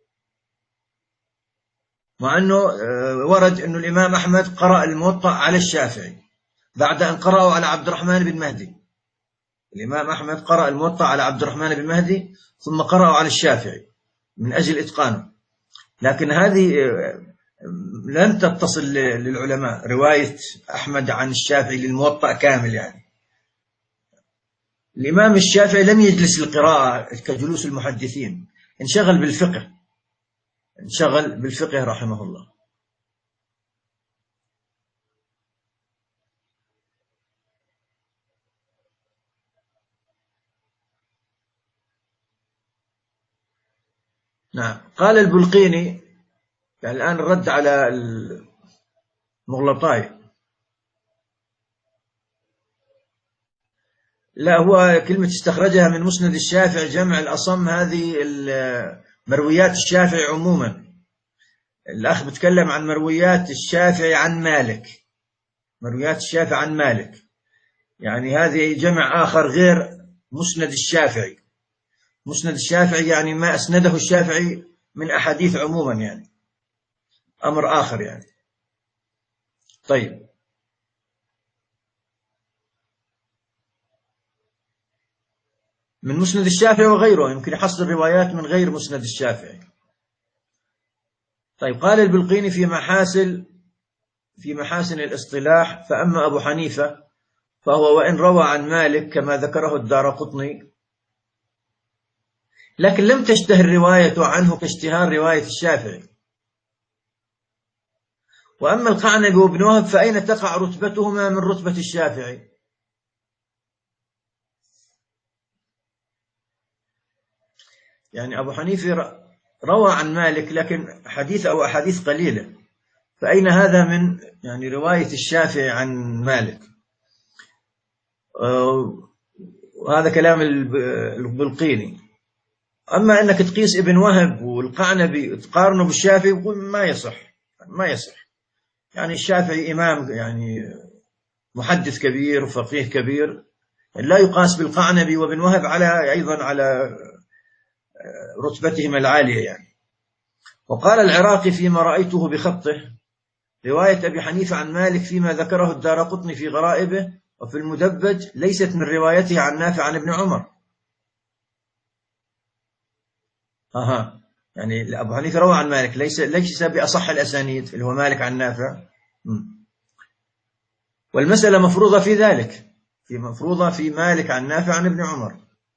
مع أنه ورد أن الإمام أحمد قرأ الموطأ على الشافعي بعد أن قرأه على عبد الرحمن بن مهدي. الإمام أحمد قرأ الموطأ على عبد الرحمن بن مهدي ثم قرأه على الشافعي من أجل إتقانه، لكن هذه لن تتصل للعلماء رواية أحمد عن الشافعي للموطأ كامل. يعني الإمام الشافعي لم يجلس للقراءة كجلوس المحدثين، انشغل بالفقه، انشغل بالفقه رحمه الله. نعم. قال البلقيني، يعني الآن الرد على المغلطاي، لا هو كلمة استخرجها من مسند الشافعي جمع الأصم، هذه مرويات الشافعي عموما. الأخ بتكلم عن مرويات الشافعي عن مالك، مرويات الشافعي عن مالك، يعني هذه جمع آخر غير مسند الشافعي. مسند الشافعي يعني ما أسنده الشافعي من أحاديث عموما، يعني أمر آخر يعني. طيب، من مسند الشافعي وغيره، يمكن يحصل روايات من غير مسند الشافعي. طيب، قال البلقيني في محاسن في محاسن الاصطلاح: فأما أبو حنيفة فهو وإن روى عن مالك كما ذكره الدارقطني، لكن لم تشتهر رواية عنه كاشتهار رواية الشافعي. وأما القعنبي وابن وهب فأين تقع رتبتهما من رتبة الشافعي؟ يعني أبو حنيفة روى عن مالك لكن حديث أو أحاديث قليلة، فأين هذا من يعني رواية الشافعي عن مالك؟ وهذا كلام البلقيني. أما أنك تقيس ابن وهب والقعنبي تقارنه بالشافعي، يقول ما يصح، ما يصح. يعني الشافعي إمام، يعني محدث كبير وفقيه كبير، لا يقاس بالقعنبي وابن وهب على أيضا على رتبتهما العالية يعني. وقال العراقي فيما رأيته بخطه: رواية أبي حنيفة عن مالك فيما ذكره الدارقطني في غرائبه وفي المدبج ليست من روايته عن نافع عن ابن عمر. أها، يعني أبو حنيفة روى عن مالك، ليس ليس بأصح الأسانيد اللي هو مالك عن نافع. والمسألة مفروضة في ذلك، في مفروضة في مالك عن نافع عن ابن عمر.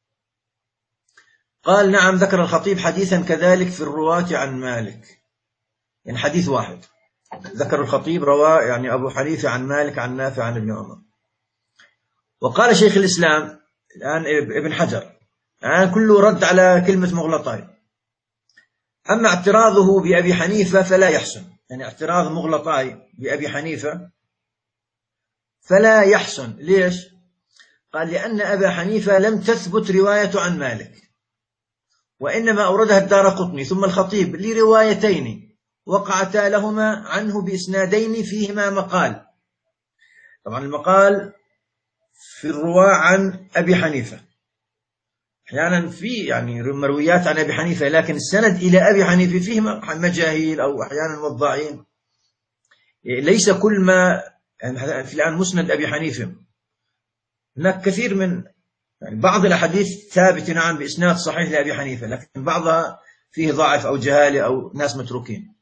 قال: نعم، ذكر الخطيب حديثا كذلك في الرواة عن مالك، يعني حديث واحد ذكر الخطيب رواه، يعني أبو حنيفة عن مالك عن نافع عن ابن عمر. وقال شيخ الإسلام الآن ابن حجر، الآن كله رد على كلمة مغلطاي. أما اعتراضه بأبي حنيفة فلا يحسن، يعني اعتراض مغلطاي بأبي حنيفة فلا يحسن. ليش؟ قال: لأن أبا حنيفة لم تثبت رواية عن مالك، وإنما أوردها الدارقطني ثم الخطيب لروايتين وقعتا لهما عنه بإسنادين فيهما مقال. طبعا المقال في الرواة عن أبي حنيفة، أحيانا في يعني مرويات عن أبي حنيفة لكن السند إلى أبي حنيفة فيه مجاهيل أو أحيانا وضاعين. ليس كل ما يعني في الآن مسند أبي حنيفة هناك كثير من يعني بعض الأحاديث ثابتة نعم بإسناد صحيح لأبي حنيفة، لكن بعضها فيه ضعف أو جهالة أو ناس متروكين.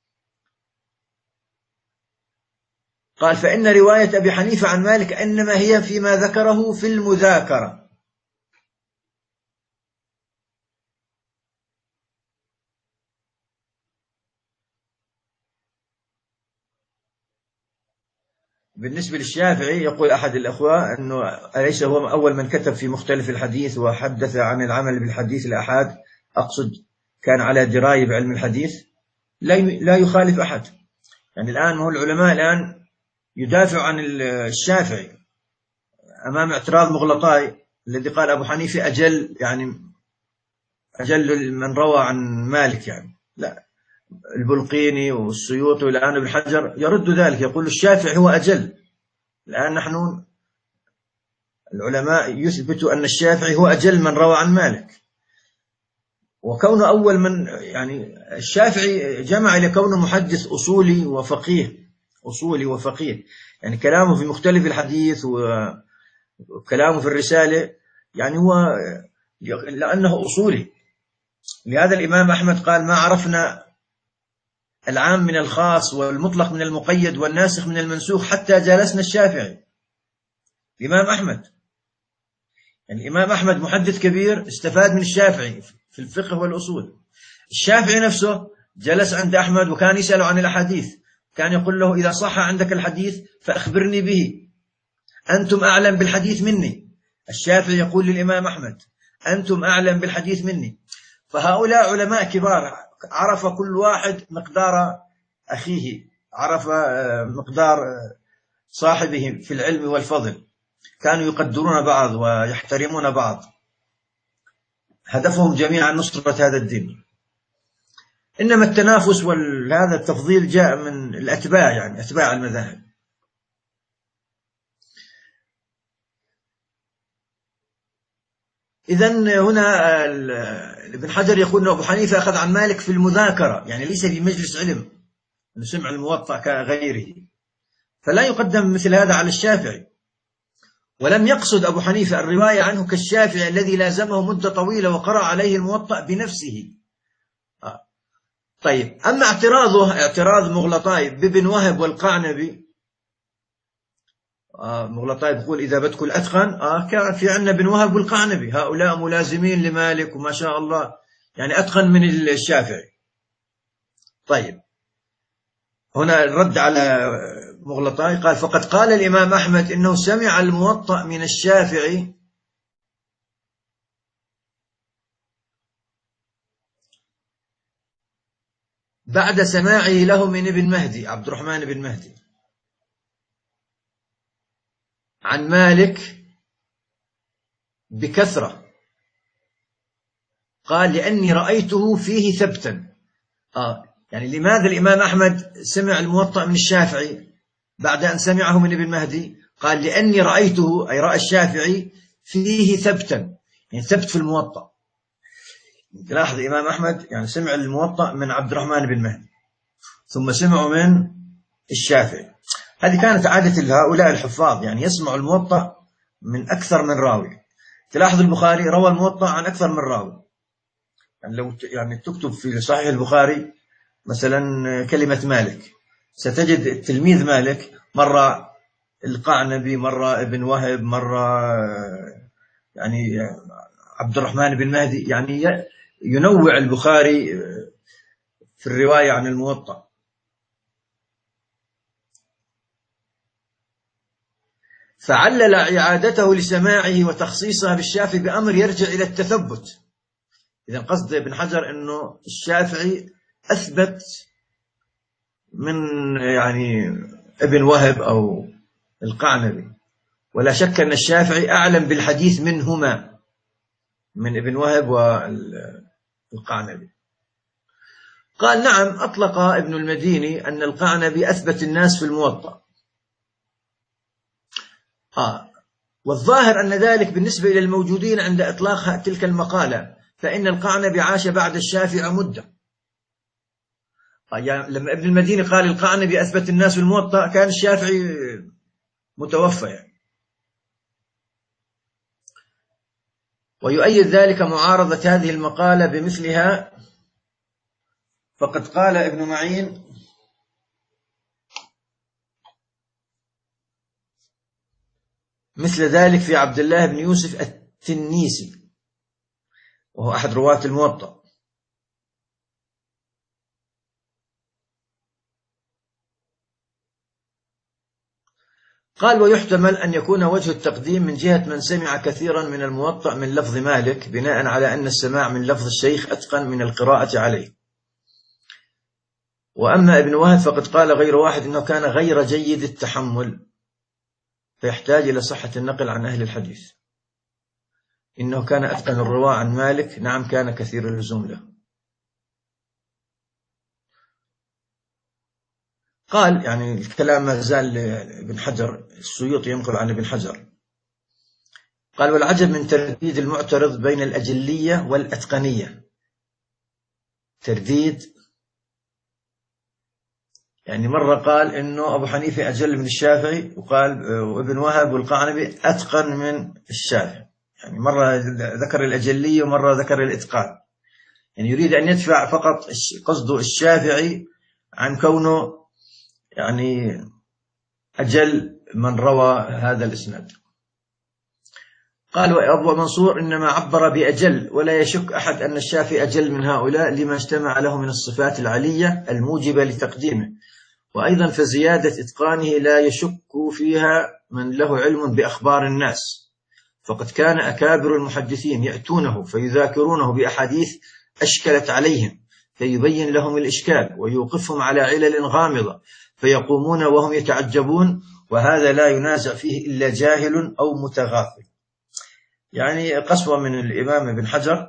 قال: فإن رواية أبي حنيفة عن مالك إنما هي فيما ذكره في المذاكرة. بالنسبة للشافعي يقول أحد الأخوة أنه أليس هو أول من كتب في مختلف الحديث وحدث عن العمل بالحديث الأحاد، أقصد كان على دراية بعلم الحديث، لا يخالف أحد. يعني الآن هو العلماء الآن يدافع عن الشافعي أمام اعتراض مغلطاي الذي قال أبو حنيفة أجل، يعني أجل من روى عن مالك. يعني لا، البلقيني والسيوطي والآن ابن حجر يرد ذلك، يقول الشافعي هو أجل. الآن نحن العلماء يثبتوا أن الشافعي هو أجل من روى عن مالك، وكونه أول من يعني الشافعي جمع إلى كونه محدث أصولي وفقيه، أصولي وفقيه، يعني كلامه في مختلف الحديث وكلامه في الرسالة يعني هو لأنه أصولي. لهذا الإمام أحمد قال: ما عرفنا العام من الخاص والمطلق من المقيد والناسخ من المنسوخ حتى جالسنا الشافعي. الإمام أحمد، يعني الإمام أحمد محدث كبير استفاد من الشافعي في الفقه والأصول. الشافعي نفسه جلس عند أحمد وكان يسأله عن الأحاديث، كان يقول له: إذا صح عندك الحديث فأخبرني به، أنتم أعلم بالحديث مني. الشافعي يقول للإمام أحمد: أنتم أعلم بالحديث مني. فهؤلاء علماء كبار، عرف كل واحد مقدار أخيه، عرف مقدار صاحبه في العلم والفضل، كانوا يقدرون بعض ويحترمون بعض، هدفهم جميعا نصرة هذا الدين. إنما التنافس وهذا التفضيل جاء من الأتباع، يعني أتباع المذاهب. إذن هنا ابن حجر يقول أن أبو حنيفة أخذ عن مالك في المذاكرة، يعني ليس في مجلس علم، أنه سمع الموطأ كغيره، فلا يقدم مثل هذا على الشافعي. ولم يقصد أبو حنيفة الرواية عنه كالشافعي الذي لازمه مدة طويلة وقرأ عليه الموطأ بنفسه. آه. طيب، أما اعتراضه اعتراض مغلطاي بابن وهب والقعنبي، آه مغلطاي بيقول: إذا بدكم الأتقن، آه كان في عندنا ابن وهب والقعنبي، هؤلاء ملازمين لمالك وما شاء الله، يعني أتقن من الشافعي. طيب، هنا الرد على مغلطاي قال: فقد قال الإمام أحمد إنه سمع الموطأ من الشافعي بعد سماعه له من ابن مهدي، عبد الرحمن بن مهدي، عن مالك بكثرة. قال: لأني رأيته فيه ثبتا. آه يعني لماذا الإمام أحمد سمع الموطأ من الشافعي بعد أن سمعه من ابن مهدي؟ قال: لأني رأيته، أي رأى الشافعي فيه ثبتا، يعني ثبت في الموطأ. لاحظ الإمام أحمد يعني سمع الموطأ من عبد الرحمن بن مهدي، ثم سمعه من الشافعي. هذه كانت عادة هؤلاء الحفاظ، يعني يسمع الموطأ من أكثر من راوي. تلاحظ البخاري روى الموطأ عن أكثر من راوي، يعني لو يعني تكتب في صحيح البخاري مثلا كلمة مالك، ستجد التلميذ مالك مرة القعنبي، مرة ابن وهب، مرة يعني عبد الرحمن بن مهدي، يعني ينوع البخاري في الرواية عن الموطأ. فعلل إعادته لسماعه وتخصيصها بالشافعي بأمر يرجع إلى التثبت. إذا قصد ابن حجر أنه الشافعي أثبت من يعني ابن وهب أو القعنبي، ولا شك أن الشافعي أعلم بالحديث منهما، من ابن وهب والقعنبي. قال: نعم، أطلق ابن المديني أن القعنبي أثبت الناس في الموطأ. آه والظاهر أن ذلك بالنسبة إلى الموجودين عند إطلاق تلك المقالة، فإن القعنبي عاش بعد الشافعي مدة. آه يعني لما ابن المديني قال القعنبي أثبت الناس في الموطأ كان الشافعي متوفى يعني. ويؤيد ذلك معارضة هذه المقالة بمثلها، فقد قال ابن معين: مثل ذلك في عبد الله بن يوسف التنيسي، وهو أحد رواة الموطأ. قال: ويحتمل أن يكون وجه التقديم من جهة من سمع كثيرا من الموطأ من لفظ مالك، بناء على أن السماع من لفظ الشيخ أتقن من القراءة عليه. وأما ابن وهب فقد قال غير واحد إنه كان غير جيد التحمل، فيحتاج إلى صحة النقل عن أهل الحديث. إنه كان أتقن الرواة عن مالك، نعم كان كثير اللزوم له. قال يعني الكلام ما زال ابن حجر، السيوطي ينقل عن ابن حجر، قال: والعجب من ترديد المعترض بين الأجلية والأتقنية. ترديد يعني مرة قال إنه أبو حنيفة أجل من الشافعي، وقال وابن وهب والقعنبي أتقن من الشافعي، يعني مرة ذكر الأجلية ومرة ذكر الإتقان. يعني يريد أن يدفع فقط قصده الشافعي عن كونه يعني أجل من روى هذا الإسناد. قال وأبو منصور إنما عبر بأجل، ولا يشك أحد أن الشافعي أجل من هؤلاء لما اجتمع له من الصفات العلية الموجبة لتقديمه، وأيضا فزيادة إتقانه لا يشك فيها من له علم بأخبار الناس، فقد كان أكابر المحدثين يأتونه فيذاكرونه بأحاديث أشكلت عليهم فيبين لهم الإشكال ويوقفهم على علل غامضة فيقومون وهم يتعجبون، وهذا لا ينازع فيه إلا جاهل أو متغافل. يعني قسوة من الإمام ابن حجر،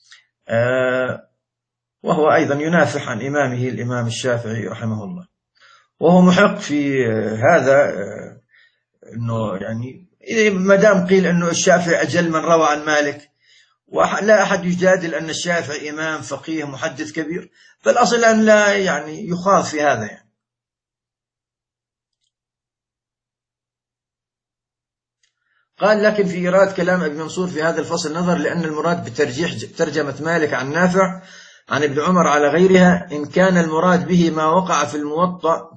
وهو أيضا ينافح عن إمامه الإمام الشافعي رحمه الله، وهو محق في هذا، أنه يعني ما دام قيل أنه الشافعي أجل من روى عن مالك، ولا أحد يجادل أن الشافعي إمام فقيه محدث كبير، فالأصل أن لا يعني يخاض في هذا يعني. قال لكن في إيراد كلام ابن منصور في هذا الفصل نظر، لأن المراد بترجيح ترجمة مالك عن نافع عن ابن عمر على غيرها إن كان المراد به ما وقع في الموطأ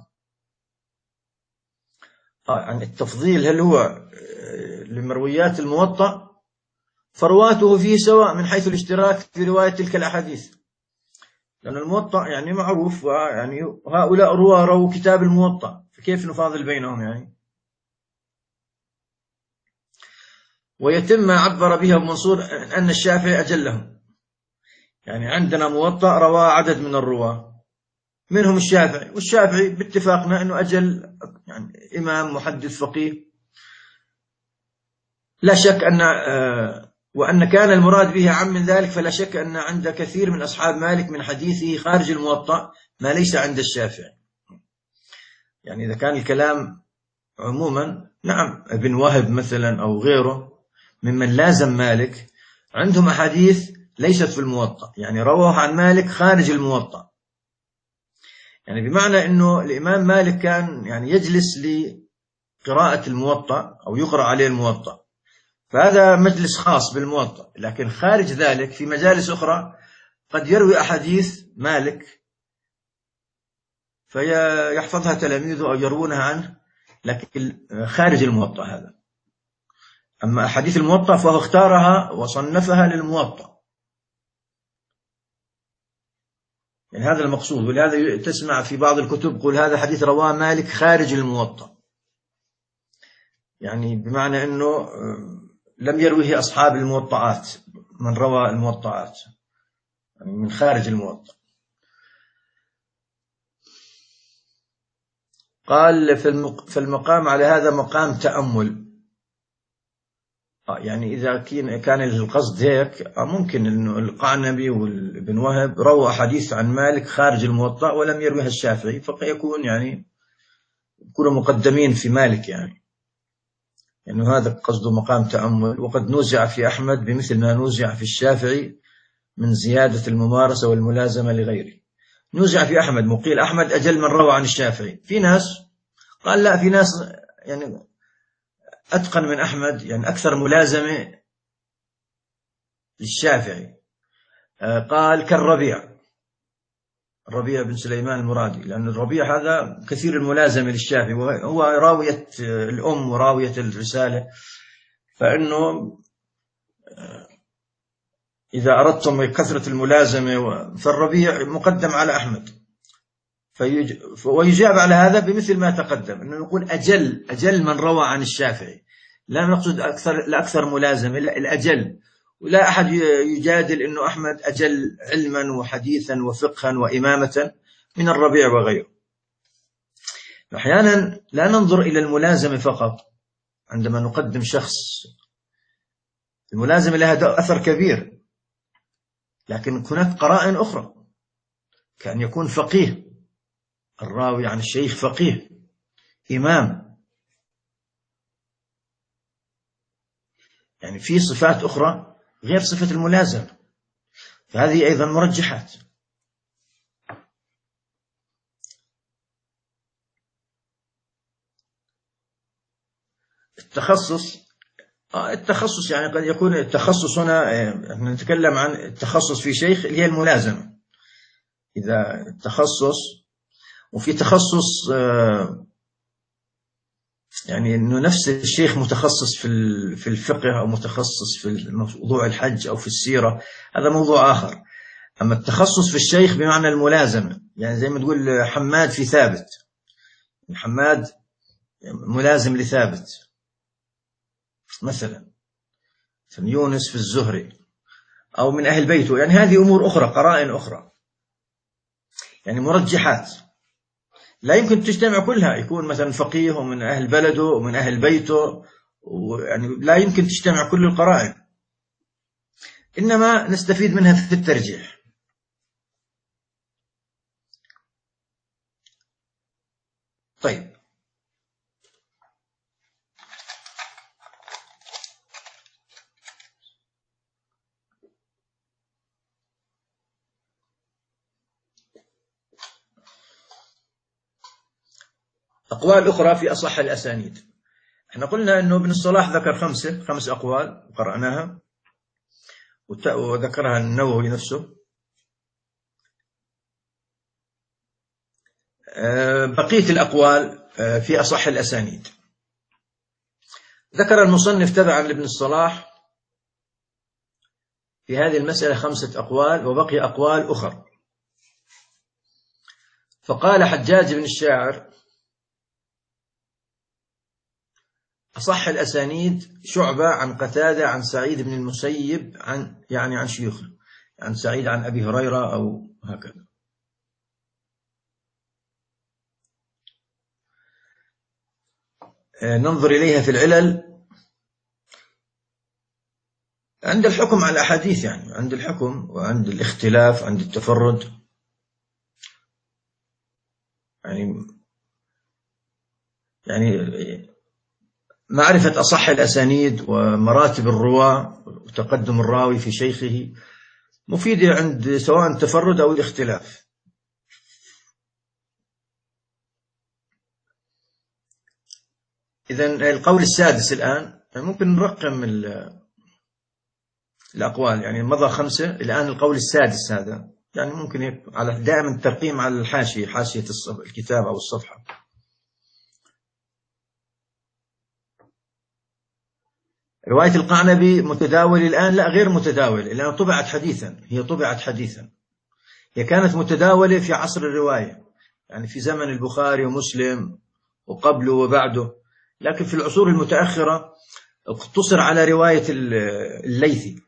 عن التفضيل هل هو لمرويات الموطأ، فرواته فيه سواء من حيث الاشتراك في رواية تلك الأحاديث، لأن الموطأ يعني معروف، ويعني هؤلاء روى رووا كتاب الموطأ، فكيف نفاضل بينهم يعني. ويتم ما عبر به ابن منصور أن الشافعي أجلهم، يعني عندنا موطأ روى عدد من الرواة منهم الشافعي، والشافعي باتفاقنا أنه أجل يعني إمام محدث فقيه، لا شك أن وأن كان المراد به عام من ذلك، فلا شك أن عند كثير من أصحاب مالك من حديثه خارج الموطأ ما ليس عند الشافعي. يعني إذا كان الكلام عموما، نعم ابن وهب مثلا أو غيره ممن لازم مالك عندهم أحاديث ليست في الموطأ، يعني رواه عن مالك خارج الموطأ، يعني بمعنى أنه الإمام مالك كان يعني يجلس لقراءة الموطأ أو يقرأ عليه الموطأ، فهذا مجلس خاص بالموطأ، لكن خارج ذلك في مجالس أخرى قد يروي أحاديث مالك فيحفظها تلاميذه أو يروونها عنه، لكن خارج الموطأ هذا. أما أحاديث الموطأ فهو اختارها وصنفها للموطأ، يعني هذا المقصود. ولهذا تسمع في بعض الكتب قل هذا حديث رواه مالك خارج الموطأ، يعني بمعنى أنه لم يرويه أصحاب الموطئات، من روى الموطئات يعني من خارج الموطأ. قال في المقام على هذا مقام تأمل، يعني إذا كان القصد هيك ممكن أنه القعنبي والابن وهب روى حديث عن مالك خارج الموطأ ولم يرويها الشافعي، فيكون يعني يكونوا مقدمين في مالك، يعني يعني هذا قصده مقام تأمل. وقد نوزع في أحمد بمثل ما نوزع في الشافعي من زيادة الممارسة والملازمة لغيره. نوزع في أحمد مقيل أحمد أجل من روى عن الشافعي، في ناس قال لا، في ناس يعني أتقن من أحمد، يعني أكثر ملازمة للشافعي، قال كالربيع، الربيع بن سليمان المرادي، لأن الربيع هذا كثير الملازمة للشافعي، وهو راوية الأم وراوية الرسالة، فإنه إذا أردتم كثرة الملازمة فالربيع مقدم على أحمد. ويجاب على هذا بمثل ما تقدم، أنه نقول أجل أجل من روى عن الشافعي، لا نقصد أكثر الأكثر ملازمة، الأجل. ولا أحد يجادل أنه أحمد أجل علما وحديثا وفقها وإمامة من الربيع وغيره. أحيانا لا ننظر إلى الملازمة فقط عندما نقدم شخص، الملازمة لها أثر كبير، لكن هناك قرائن أخرى، كأن يكون فقيه، الراوي عن الشيخ فقيه إمام، يعني في صفات أخرى غير صفة الملازمة، فهذه أيضا مرجحات. التخصص التخصص يعني قد يكون التخصص هنا، احنا نتكلم عن التخصص في شيخ اللي هي الملازمة. إذا التخصص وفي تخصص يعني إنه نفس الشيخ متخصص في في الفقه أو متخصص في موضوع الحج أو في السيرة، هذا موضوع آخر. أما التخصص في الشيخ بمعنى الملازمة، يعني زي ما تقول حماد في ثابت، حماد ملازم لثابت مثلا، يونس في الزهري أو من أهل بيته، يعني هذه أمور أخرى، قرائن أخرى، يعني مرجحات لا يمكن تجتمع كلها. يكون مثلا فقيه ومن أهل بلده ومن أهل بيته، ويعني لا يمكن تجتمع كل القرائن، إنما نستفيد منها في الترجيح. طيب، أقوال أخرى في أصح الأسانيد. احنا قلنا أنه ابن الصلاح ذكر خمسة خمس أقوال قرأناها، وذكرها النووي نفسه. بقية الأقوال في أصح الأسانيد ذكر المصنف تبعا لابن الصلاح في هذه المسألة خمسة أقوال، وبقي أقوال أخرى. فقال حجاج بن الشاعر: أصح الأسانيد شعبة عن قتادة عن سعيد بن المسيب عن يعني عن شيوخه، عن سعيد عن أبي هريرة أو هكذا. ننظر إليها في العلل عند الحكم على الأحاديث، يعني عند الحكم وعند الاختلاف عند التفرد، يعني يعني معرفة أصح الأسانيد ومراتب الرواة وتقدم الراوي في شيخه مفيدة عند سواء التفرد أو الاختلاف. إذن القول السادس الآن، ممكن نرقم الأقوال، يعني مضى خمسة، الآن القول السادس هذا، يعني ممكن على دائما الترقيم على الحاشية، حاشية الكتاب أو الصفحة. رواية القعنبي متداول الآن؟ لا، غير متداول الآن، طبعت حديثا، هي طبعت حديثا. هي كانت متداولة في عصر الرواية، يعني في زمن البخاري ومسلم وقبله وبعده، لكن في العصور المتأخرة اقتصر على رواية الليثي.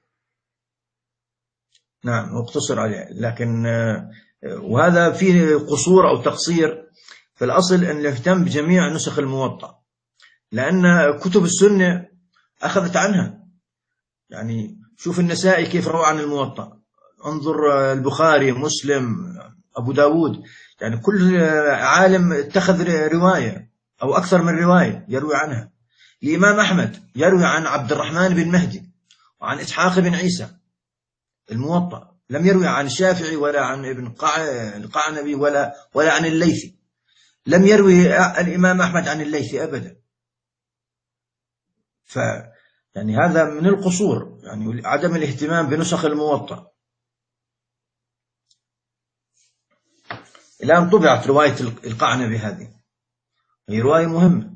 نعم، اقتصر عليه، لكن وهذا فيه قصور أو تقصير. في الأصل أن نهتم بجميع نسخ الموطأ، لأن كتب السنة أخذت عنها. يعني شوف النسائي كيف روى عن الموطأ، انظر البخاري، مسلم، أبو داود، يعني كل عالم اتخذ رواية أو أكثر من رواية يروي عنها. الإمام أحمد يروي عن عبد الرحمن بن مهدي وعن إسحاق بن عيسى الموطأ، لم يروي عن الشافعي ولا عن ابن القعنبي ولا ولا عن الليثي. لم يروي الإمام أحمد عن الليثي أبدا. ف يعني هذا من القصور، يعني عدم الاهتمام بنسخ الموطأ. الآن طبعت رواية القعنبي، هذه هي رواية مهمة.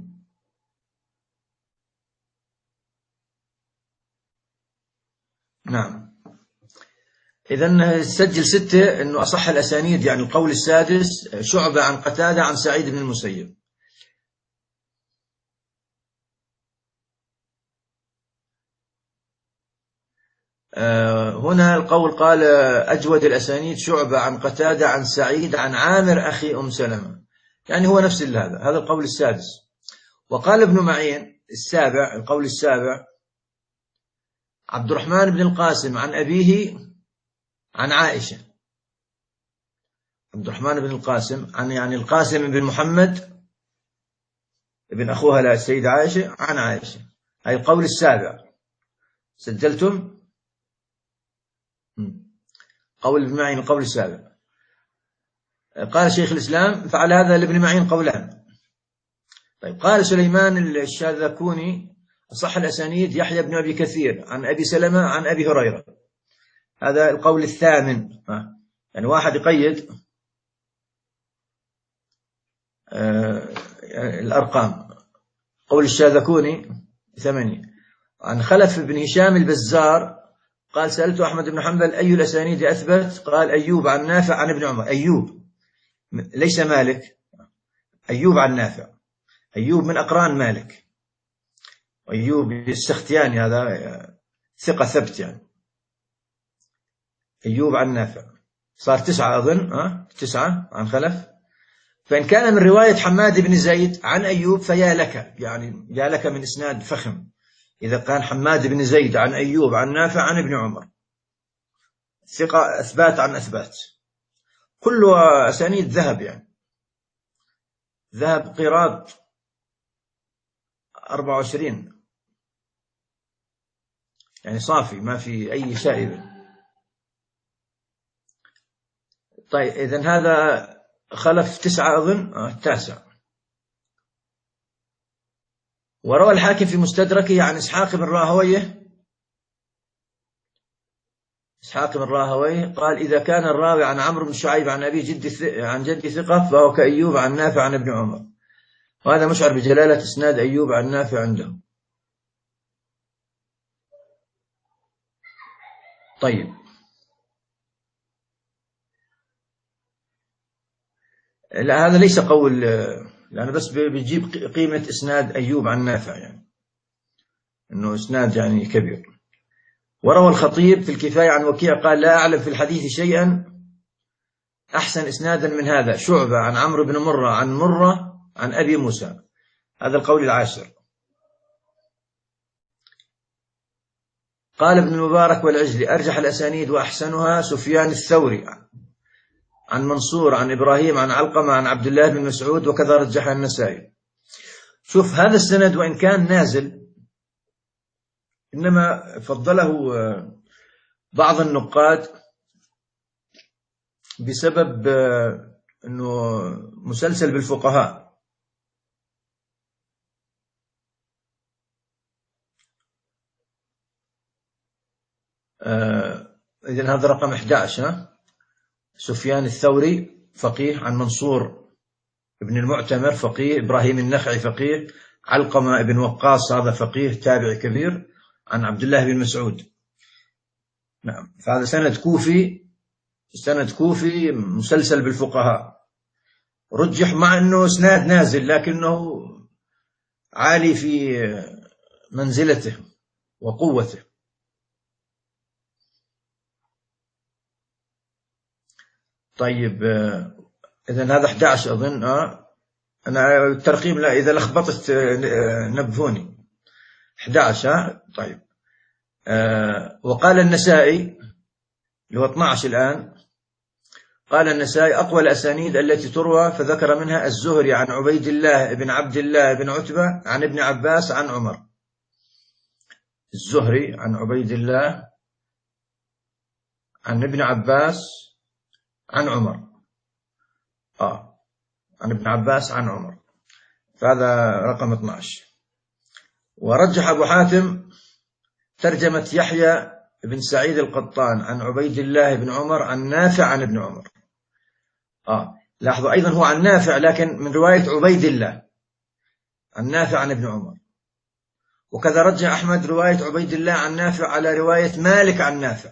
نعم، إذن سجل ستة، أنه أصح الأسانيد يعني القول السادس شعبة عن قتادة عن سعيد بن المسيب. هنا القول قال أجود الأسانيد شعبة عن قتادة عن سعيد عن عامر أخي أم سلمة، يعني هو نفس هذا هذا القول السادس. وقال ابن معين السابع، القول السابع عبد الرحمن بن القاسم عن أبيه عن عائشة. عبد الرحمن بن القاسم عن يعني القاسم بن محمد ابن أخوها السيدة عائشة عن عائشة، هاي القول السابع. سجلتم؟ قول ابن معين القول السابع. قال شيخ الإسلام فعل هذا لابن معين قولان. طيب، قال سليمان الشاذكوني أصح الأسانيد يحيى بن أبي كثير عن أبي سلمة عن أبي هريرة. هذا القول الثامن. يعني واحد يقيد الأرقام. قول الشاذكوني ثمانية. عن خلف بن هشام البزار قال سألت أحمد بن حنبل أي الأسانيد أثبت؟ قال أيوب عن نافع عن ابن عمر. أيوب ليس مالك، أيوب عن نافع. أيوب من أقران مالك، أيوب السختياني هذا ثقة ثبت يعني. أيوب عن نافع صار تسعة أظن، أه؟ تسعة عن خلف. فإن كان من رواية حماد بن زيد عن أيوب فيا لك، يعني يا لك من إسناد فخم إذا كان حماد بن زيد عن أيوب عن نافع عن ابن عمر، ثقة أثبات عن أثبات، كله أسانيد ذهب، يعني ذهب قيراط أربعة وعشرين، يعني صافي ما في أي شائبة. طيب إذن هذا خلف تسعة أظن، آه التاسع. وروى الحاكم في مستدركه عن إسحاق بن راهويه، إسحاق بن راهويه قال إذا كان الراوي عن عمرو بن شعيب عن أبي جد عن جد ثقة فهو كأيوب عن نافع عن ابن عمر. وهذا مشعر بجلالة إسناد أيوب عن نافع عنده. طيب لا هذا ليس قول، لأنه بس بيجيب قيمة إسناد أيوب عن نافع، يعني إنه إسناد يعني كبير. وروى الخطيب في الكفاية عن وكيع قال لا أعلم في الحديث شيئا أحسن إسنادا من هذا. شعبة عن عمرو بن مرة عن مرة عن أبي موسى. هذا القول العاشر. قال ابن المبارك والعجلي أرجح الأسانيد وأحسنها سفيان الثوري عن منصور عن إبراهيم عن علقمة عن عبد الله بن مسعود، وكذا رجح النسائي. شوف هذا السند وإن كان نازل، إنما فضله بعض النقاد بسبب أنه مسلسل بالفقهاء. إذن هذا رقم أحد عشر. ها؟ سفيان الثوري فقيه عن منصور ابن المعتمر فقيه، إبراهيم النخعي فقيه، علقمة ابن وقاص هذا فقيه تابع كبير عن عبد الله بن مسعود. نعم، فهذا سند كوفي، سند كوفي مسلسل بالفقهاء، رجح مع أنه اسناد نازل لكنه عالي في منزلته وقوته. طيب إذن هذا أحد عشر أظن. آه أنا الترقيم لا، إذا لخبطت نبهوني. أحد عشر. طيب آه وقال النسائي اللي هو اثني عشر الآن، قال النسائي أقوى الأسانيد التي تروى، فذكر منها الزهري عن عبيد الله بن عبد الله بن عتبة عن ابن عباس عن عمر. الزهري عن عبيد الله عن ابن عباس عن عمر. آه عن ابن عباس عن عمر، فهذا رقم اثني عشر. ورجح أبو حاتم ترجمة يحيى بن سعيد القطان عن عبيد الله بن عمر عن نافع عن ابن عمر. آه لاحظوا أيضا هو عن نافع لكن من رواية عبيد الله عن نافع عن ابن عمر. وكذا رجح أحمد رواية عبيد الله عن نافع على رواية مالك عن نافع.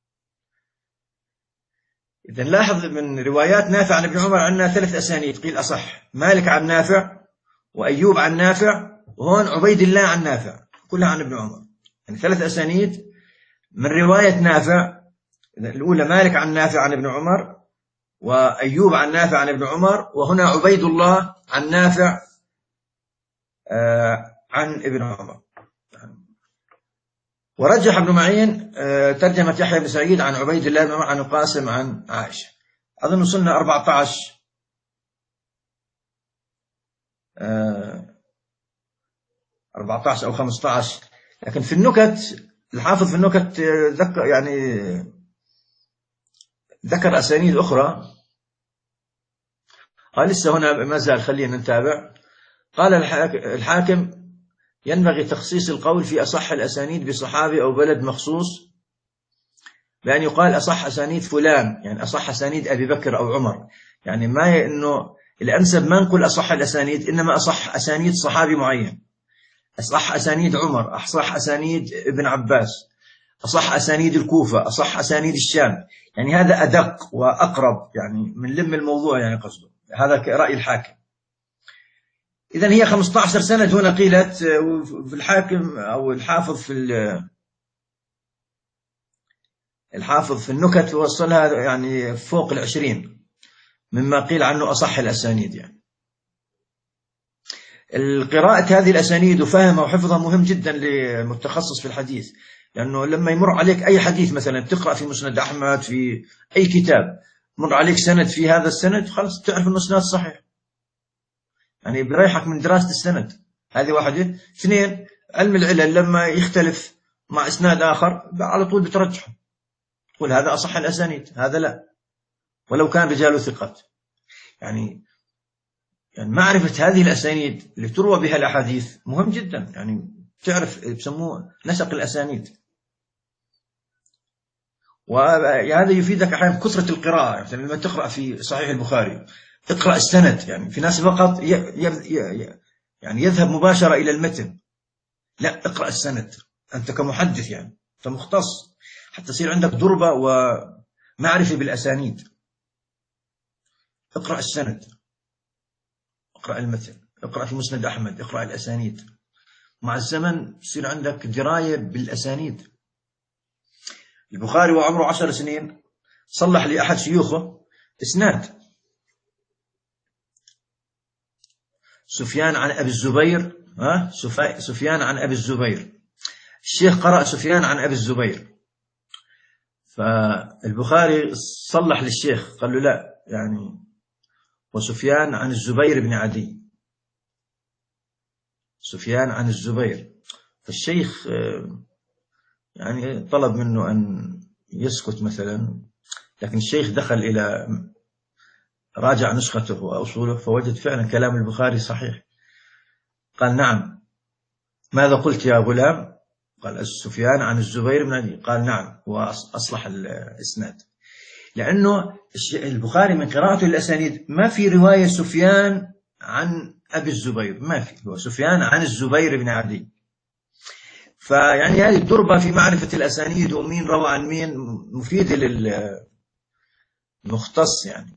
إذن لاحظ من روايات نافع عن ابن عمر عندنا ثلاث أسانيد قيل أصح، مالك عن نافع وأيوب عن نافع وهون عبيد الله عن نافع، كلها عن ابن عمر. يعني ثلاث أسانيد من رواية نافع، الأولى مالك عن نافع عن ابن عمر، وأيوب عن نافع عن ابن عمر، وهنا عبيد الله عن نافع آه عن ابن عمر. ورجح ابن معين آه ترجمة يحيى بن سعيد عن عبيد الله بن عمر عن القاسم عن عائشة. أظن وصلنا أربعة عشر آه أربعة عشر أو خمسة عشر. لكن في النكت الحافظ في النكت ذكر يعني ذكر أسانيد أخرى. قال لسه هنا ما زال، خلينا نتابع. قال الحاكم ينبغي تخصيص القول في أصح الأسانيد بصحابي أو بلد مخصوص، بأن يقال أصح أسانيد فلان، يعني أصح أسانيد أبي بكر أو عمر. يعني ما هي أنه الأنسب ما نقول أصح الأسانيد، إنما أصح أسانيد صحابي معين، أصح أسانيد عمر، أصح أسانيد ابن عباس، أصح أسانيد الكوفة، أصح أسانيد الشام. يعني هذا أدق وأقرب، يعني من لم الموضوع، يعني قصده هذا رأي الحاكم. إذن هي خمسة عشر سنة هنا قيلت في الحاكم أو الحافظ في الحافظ في النكت وصلها يعني فوق العشرين، مما قيل عنه أصح الأسانيد. يعني القراءة هذه الأسانيد وفهمها وحفظها مهم جدا للمتخصص في الحديث، لأنه لما يمر عليك أي حديث، مثلا تقرأ في مسند أحمد في أي كتاب، مر عليك سند في هذا السند، خلاص تعرف أنه سند صحيح، يعني بريحك من دراسة السند. هذه واحدة. اثنين، علم العلل لما يختلف مع إسناد آخر على طول بترجحه، تقول هذا أصح الأسانيد، هذا لا، ولو كان رجاله ثقات. يعني يعني معرفة هذه الأسانيد اللي تروى بها الأحاديث مهم جدا، يعني تعرف بسموه نسق الأسانيد. وهذا يفيدك أحيانا كثرة القراءة. يعني لما تقرأ في صحيح البخاري اقرأ السند، يعني في ناس فقط ي... ي... ي... يعني يذهب مباشرة إلى المتن، لا، اقرأ السند أنت كمحدث، يعني أنت مختص، حتى تصير عندك دربة ومعرفة بالأسانيد. اقرأ السند، اقرأ المتن، اقرأ في مسند أحمد، اقرأ الأسانيد. مع الزمن يصير عندك دراية بالأسانيد. البخاري وعمره عشر سنين صلح لأحد شيوخه إسناد، سفيان عن أبي الزبير، ها سفيان عن أبي الزبير، الشيخ قرأ سفيان عن أبي الزبير، فالبخاري صلح للشيخ قال له لا، يعني وسفيان عن الزبير بن عدي، سفيان عن الزبير. فالشيخ يعني طلب منه أن يسكت مثلا، لكن الشيخ دخل إلى راجع نسخته وأصوله فوجد فعلا كلام البخاري صحيح. قال نعم، ماذا قلت يا غلام؟ قال سفيان عن الزبير بن عدي. قال نعم، وأصلح الإسناد. لأنه البخاري من قراءته الأسانيد ما في رواية سفيان عن أبي الزبير، ما في، هو سفيان عن الزبير بن عدي. فيعني هذه الدربة في معرفة الأسانيد ومين روى عن مين مفيدة للمختص يعني.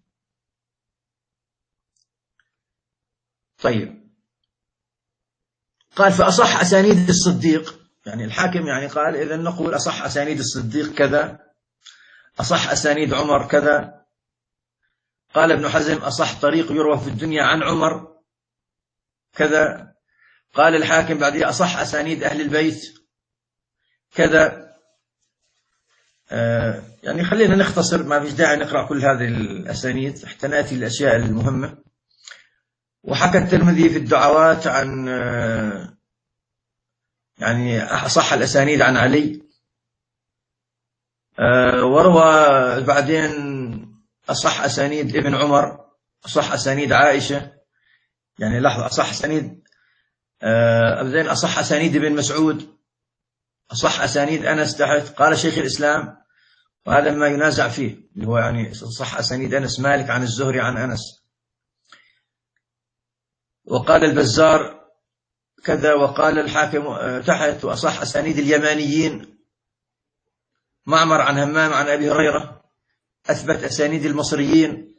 طيب، قال فأصح أسانيد الصديق، يعني الحاكم يعني قال إذا نقول أصح أسانيد الصديق كذا، أصح أسانيد عمر كذا. قال ابن حزم أصح طريق يروى في الدنيا عن عمر كذا. قال الحاكم بعدها أصح أسانيد أهل البيت كذا. آه يعني خلينا نختصر، ما فيش داعي نقرأ كل هذه الأسانيد حتى نأتي الأشياء المهمة. وحكى الترمذي في الدعوات عن آه يعني أصح الأسانيد عن علي. آه وروى بعدين أصح أسانيد ابن عمر، أصح أسانيد عائشة، يعني لحظة، أصح أسانيد آه بعدين أصح أسانيد ابن مسعود، أصح أسانيد أنس تحت. قال شيخ الإسلام، وهذا ما ينازع فيه، اللي هو يعني صح أسانيد أنس مالك عن الزهري عن أنس. وقال البزار كذا. وقال الحاكم تحت وأصح أسانيد اليمانيين، معمر عن همام عن أبي هريرة. أثبت أسانيد المصريين.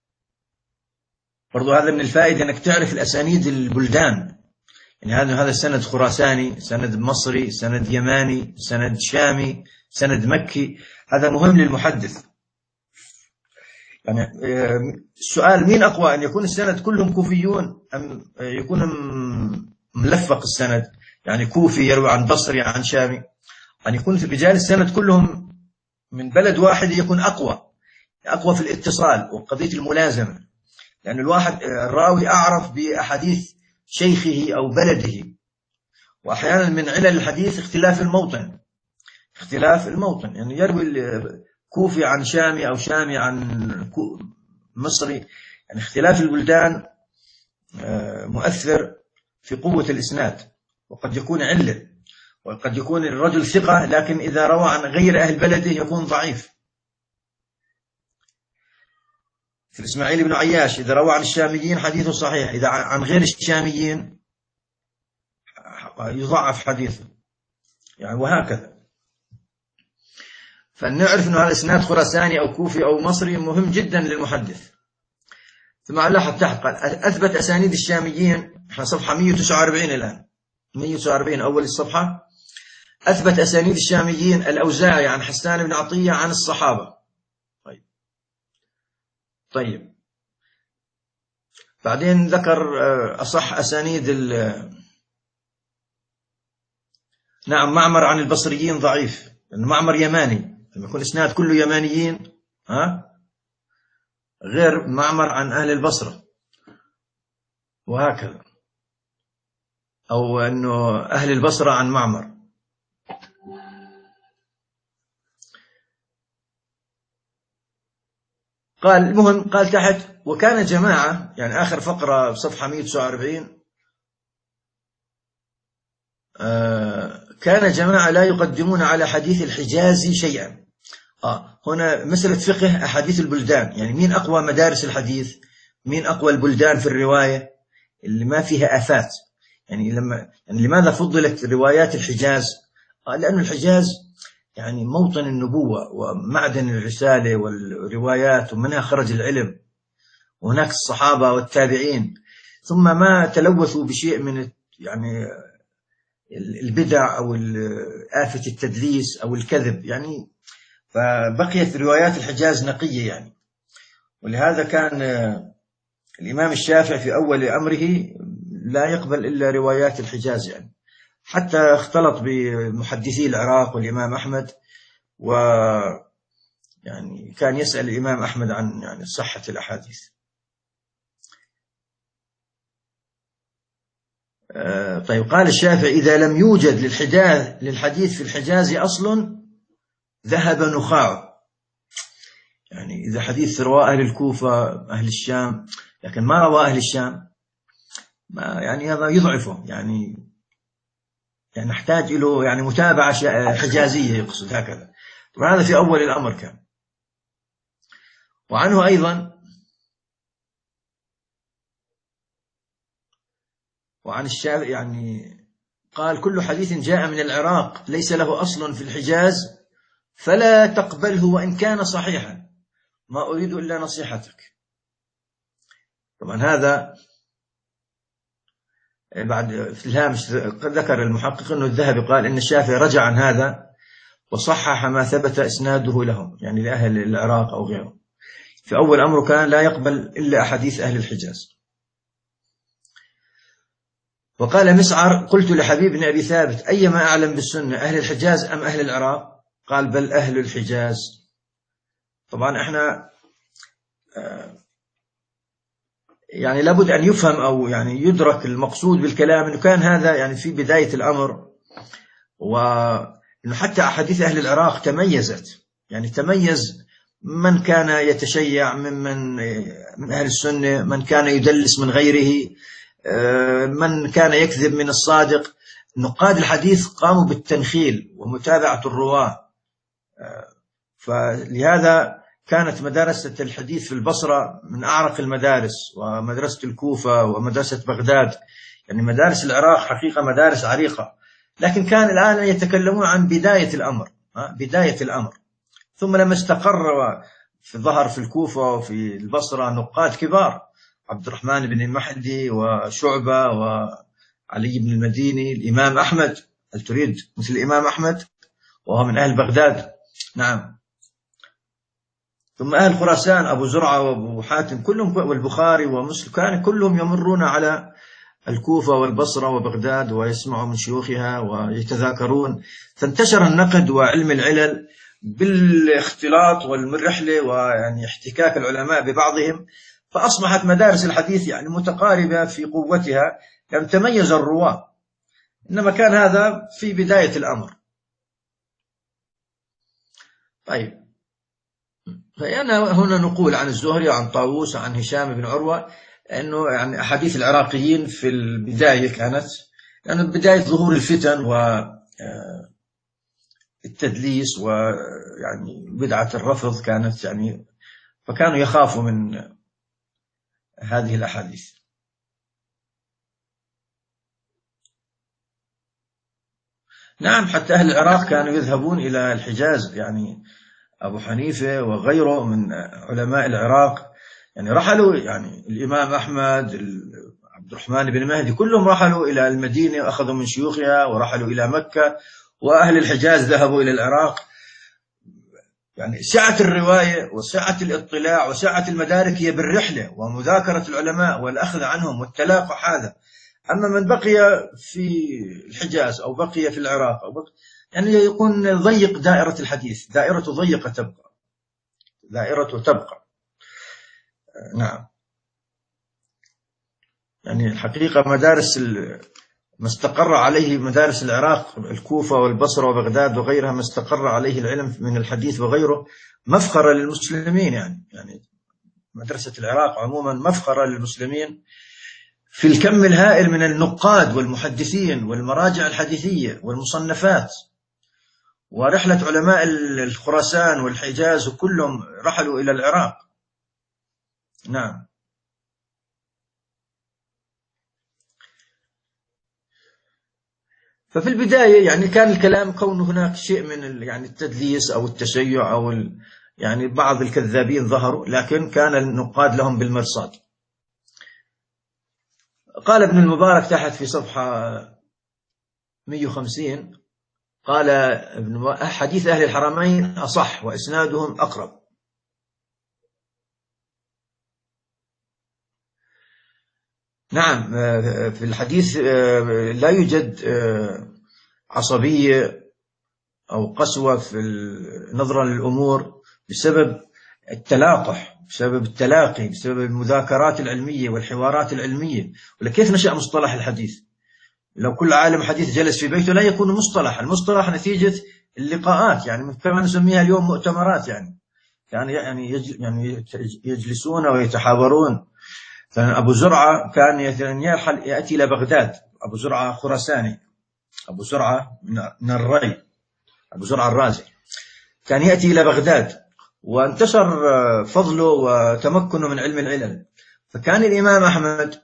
برضو هذا من الفائدة أنك تعرف الأسانيد البلدان، يعني هذا هذا سند خراساني، سند مصري، سند يماني، سند شامي، سند مكي. هذا مهم للمحدث. يعني السؤال مين أقوى، أن يكون السند كلهم كوفيون أم يكون ملفق السند، يعني كوفي يروي عن بصري عن شامي؟ أن يكون في رجال السند كلهم من بلد واحد يكون أقوى، أقوى في الاتصال وقضية الملازمة، لأن الواحد الراوي أعرف بأحاديث شيخه أو بلده. وأحيانا من علل الحديث اختلاف الموطن، اختلاف الموطن، يعني يروي كوفي عن شامي أو شامي عن مصري، يعني اختلاف البلدان مؤثر في قوة الإسناد. وقد يكون علة، وقد يكون الرجل ثقة لكن إذا روى عن غير أهل بلده يكون ضعيف. في الإسماعيلي بن عياش إذا روى عن الشاميين حديثه صحيح، إذا عن غير الشاميين يضعف حديثه يعني، وهكذا. فنعرف أن هذا إسناد خراساني أو كوفي أو مصري مهم جدا للمحدث. ثم لاحظ تحت قال أثبت أسانيد الشاميين، احنا صفحة مئة وتسعة وأربعين الآن، مئة وتسعة وأربعين أول الصفحة. أثبت أسانيد الشاميين الأوزاعي عن حسان بن عطية عن الصحابة. طيب طيب بعدين ذكر أصح أسانيد نعم معمر عن البصريين ضعيف، لأن معمر يماني، لما يكون إسناد كله يمانيين ها غير معمر عن أهل البصرة، وهكذا، أو أنه أهل البصرة عن معمر. قال المهم قال تحت وكان جماعة، يعني آخر فقرة بصفحة مئة وتسعة وأربعين، آه كان جماعة لا يقدمون على حديث الحجازي شيئا. آه هنا مسألة فقه أحاديث البلدان، يعني مين أقوى مدارس الحديث، مين أقوى البلدان في الرواية اللي ما فيها آفات. يعني لما يعني لماذا فضلت روايات الحجاز؟ آه لأن الحجاز يعني موطن النبوة ومعدن الرسالة والروايات، ومنها خرج العلم، وهناك الصحابة والتابعين، ثم ما تلوثوا بشيء من يعني البدع أو آفة التدليس أو الكذب يعني، فبقيت روايات الحجاز نقية يعني. ولهذا كان الإمام الشافعي في أول أمره لا يقبل إلا روايات الحجاز يعني، حتى اختلط بمحدثي العراق والإمام أحمد، و يعني كان يسأل الإمام أحمد عن يعني صحة الأحاديث. طيب قال الشافعي إذا لم يوجد للحجاز للحديث في الحجاز أصل ذهب نخاعه، يعني إذا حديث رواه أهل الكوفة أهل الشام لكن ما رواه أهل الشام، ما يعني هذا يضعفه يعني، يعني نحتاج له يعني متابعة حجازية يقصد هكذا. طبعا هذا في أول الأمر كان. وعنه أيضا وعن الشافعي يعني قال كل حديث جاء من العراق ليس له أصل في الحجاز فلا تقبله وإن كان صحيحا، ما أريد إلا نصيحتك. طبعا هذا بعد في الهامش ذكر المحقق أنه الذهبي قال إن الشافعي رجع عن هذا وصحح ما ثبت إسناده لهم، يعني لأهل العراق أو غيره. في أول أمره كان لا يقبل إلا أحاديث أهل الحجاز. وقال مسعر قلت لحبيب بن أبي ثابت أيما أعلم بالسنة أهل الحجاز أم أهل العراق؟ قال بل أهل الحجاز. طبعا احنا يعني لابد أن يفهم أو يعني يدرك المقصود بالكلام أنه كان هذا يعني في بداية الأمر، وأنه حتى أحاديث أهل العراق تميزت، يعني تميز من كان يتشيع ممن من أهل السنة، من كان يدلس من غيره، من كان يكذب من الصادق. نقاد الحديث قاموا بالتنخيل ومتابعة الرواة، فلهذا كانت مدارس الحديث في البصرة من أعرق المدارس، ومدرسة الكوفة ومدرسة بغداد، يعني مدارس العراق حقيقة مدارس عريقة. لكن كان الآن يتكلمون عن بداية الأمر، بداية الأمر. ثم لما استقر في ظهر في الكوفة وفي البصرة نقاد كبار، عبد الرحمن بن المهدي وشعبة وعلي بن المديني، الإمام أحمد، هل تريد مثل الإمام أحمد وهو من أهل بغداد؟ نعم. ثم أهل خراسان أبو زرعة وأبو حاتم كلهم، والبخاري ومسلم، كان كلهم يمرون على الكوفة والبصرة وبغداد ويسمعوا من شيوخها ويتذاكرون. فانتشر النقد وعلم العلل بالاختلاط والرحلة ويعني احتكاك العلماء ببعضهم، فأصبحت مدارس الحديث يعني متقاربة في قوتها، يعني تميز الرواة. إنما كان هذا في بداية الأمر. طيب فأنا هنا نقول عن الزهري وعن طاووس وعن هشام بن عروة أنه يعني أحاديث العراقيين في البداية كانت يعني بداية ظهور الفتن والتدليس ويعني بدعة الرفض كانت يعني، فكانوا يخافوا من هذه الأحاديث. نعم، حتى أهل العراق كانوا يذهبون إلى الحجاز، يعني أبو حنيفة وغيره من علماء العراق يعني رحلوا، يعني الإمام أحمد، عبد الرحمن بن مهدي، كلهم رحلوا إلى المدينة وأخذوا من شيوخها، ورحلوا إلى مكة، وأهل الحجاز ذهبوا إلى العراق. يعني سعة الرواية وسعة الاطلاع وسعة المدارك هي بالرحلة ومذاكرة العلماء والأخذ عنهم والتلاقح هذا. أما من بقي في الحجاز أو بقي في العراق أو بقي يعني يكون ضيق دائرة الحديث، دائرته ضيقة تبقى، دائرته تبقى. نعم، يعني الحقيقة مدارس ما استقر عليه مدارس العراق، الكوفة والبصرة وبغداد وغيرها، ما استقر عليه العلم من الحديث وغيره مفخرة للمسلمين. يعني يعني مدرسة العراق عموما مفخرة للمسلمين في الكم الهائل من النقاد والمحدثين والمراجع الحديثية والمصنفات. ورحلة علماء الخراسان والحجاز كلهم رحلوا إلى العراق. نعم. ففي البداية يعني كان الكلام كون هناك شيء من يعني التدليس أو التشيع أو يعني بعض الكذابين ظهروا، لكن كان النقاد لهم بالمرصاد. قال ابن المبارك تحت في صفحة مئة وخمسين، قال ابن حديث أهل الحرمين أصح وإسنادهم أقرب. نعم، في الحديث لا يوجد عصبية أو قسوة في النظرة للأمور بسبب التلاقح، بسبب التلاقي، بسبب المذاكرات العلمية والحوارات العلمية. ولكيف نشأ مصطلح الحديث؟ لو كل عالم حديث جلس في بيته لا يكون مصطلح. المصطلح نتيجة اللقاءات، يعني كما نسميها اليوم مؤتمرات، يعني يعني يعني يجلسون ويتحاورون. أبو زرعة كان يرحل يأتي إلى بغداد، أبو زرعة خراساني، أبو زرعة من الري، أبو زرعة الرازي، كان يأتي إلى بغداد وانتشر فضله وتمكنه من علم العلل. فكان الإمام أحمد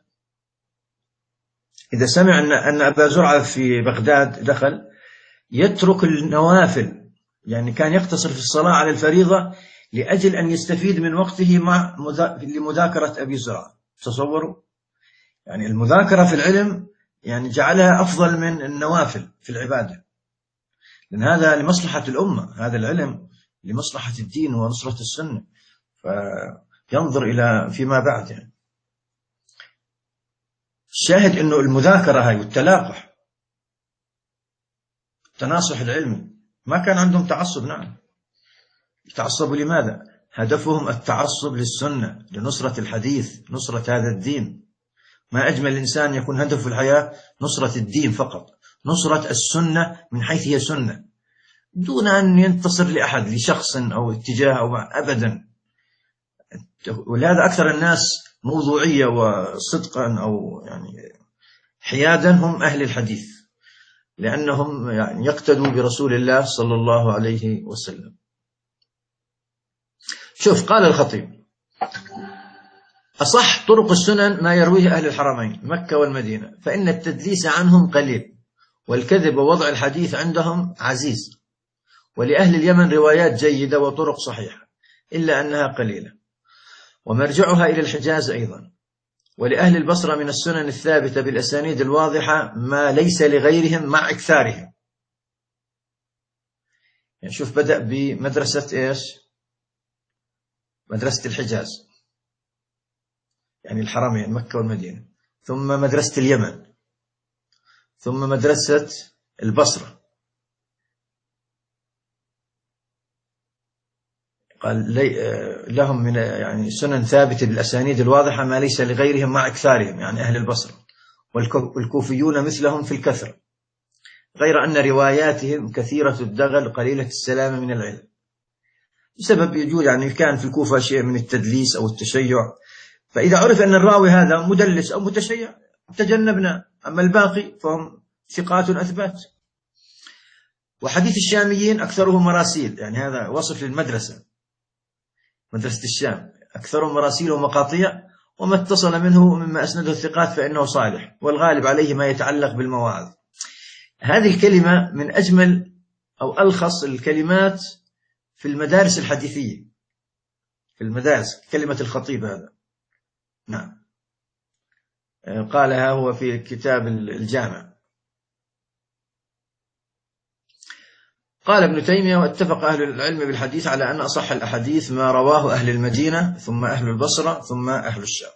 إذا سمع أن أن أبا زرعة في بغداد دخل يترك النوافل، يعني كان يقتصر في الصلاة على الفريضة لأجل أن يستفيد من وقته مع لمذاكرة أبي زرعة. تصوروا يعني المذاكرة في العلم يعني جعلها أفضل من النوافل في العبادة، لأن هذا لمصلحة الأمة، هذا العلم لمصلحة الدين ونصرة السنة، فينظر إلى فيما بعد. يعني الشاهد أنه المذاكرة هاي والتلاقح، التناصح العلمي، ما كان عندهم تعصب. نعم، يتعصبوا لماذا؟ هدفهم التعصب للسنة، لنصرة الحديث، نصرة هذا الدين. ما أجمل الإنسان يكون هدفه في الحياة نصرة الدين فقط، نصرة السنة من حيث هي سنة، دون أن ينتصر لأحد، لشخص أو اتجاه أو أبدا. ولهذا أكثر الناس موضوعية وصدقا أو يعني حيادا هم أهل الحديث، لأنهم يعني يقتدوا برسول الله صلى الله عليه وسلم. شوف، قال الخطيب: أصح طرق السنن ما يرويه أهل الحرمين مكة والمدينة، فإن التدليس عنهم قليل، والكذب ووضع الحديث عندهم عزيز، ولأهل اليمن روايات جيدة وطرق صحيحة إلا أنها قليلة، ومرجعها إلى الحجاز أيضا. ولأهل البصرة من السنن الثابتة بالأسانيد الواضحة ما ليس لغيرهم مع إكثارهم. يعني شوف، بدأ بمدرسة إيش؟ مدرسة الحجاز، يعني الحرمين مكة والمدينة، ثم مدرسة اليمن، ثم مدرسة البصرة. قال لهم من يعني سنن ثابتة بالأسانيد الواضحة ما ليس لغيرهم مع إكثارهم، يعني أهل البصرة، والكوفيون مثلهم في الكثرة، غير أن رواياتهم كثيرة الدغل قليلة السلامة من العلم، بسبب يجوز يعني كان في الكوفة شيء من التدليس أو التشيع، فإذا عرف أن الراوي هذا مدلس أو متشيع تجنبنا، أما الباقي فهم ثقات أثبات. وحديث الشاميين أكثره مراسيل، يعني هذا وصف للمدرسة، مدرسة الشام أكثر مراسيل ومقاطيع، وما اتصل منه مما أسنده الثقات فإنه صالح، والغالب عليه ما يتعلق بالمواعظ. هذه الكلمة من أجمل أو ألخص الكلمات في المدارس الحديثية، في المدارس كلمة الخطيب هذا. نعم، قالها هو في كتاب الجامع. قال ابن تيمية: واتفق أهل العلم بالحديث على أن أصح الأحاديث ما رواه أهل المدينة ثم أهل البصرة ثم أهل الشام.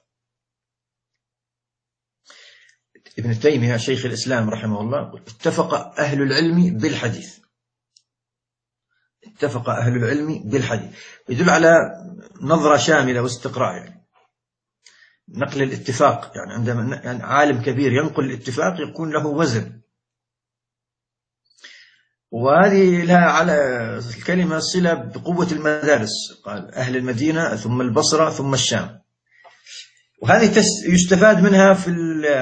ابن تيمية شيخ الإسلام رحمه الله اتفق أهل العلم بالحديث، اتفق أهل العلم بالحديث، يدل على نظرة شاملة واستقراء، يعني نقل الاتفاق، يعني عندما يعني عالم كبير ينقل الاتفاق يكون له وزن. وهذه لها على الكلمة صلة بقوة المدارس، قال أهل المدينة ثم البصرة ثم الشام. وهذه يستفاد منها في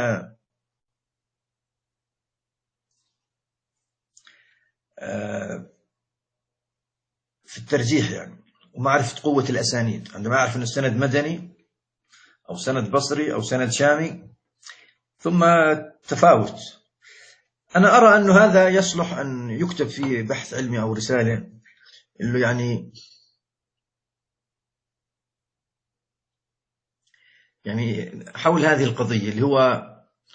في الترجيح، يعني ومعرفة قوة الأسانيد. عندما أعرف أن السند مدني أو سند بصري أو سند شامي ثم تفاوت، أنا أرى أن هذا يصلح أن يكتب فيه بحث علمي أو رسالة، اللي يعني يعني حول هذه القضية، اللي هو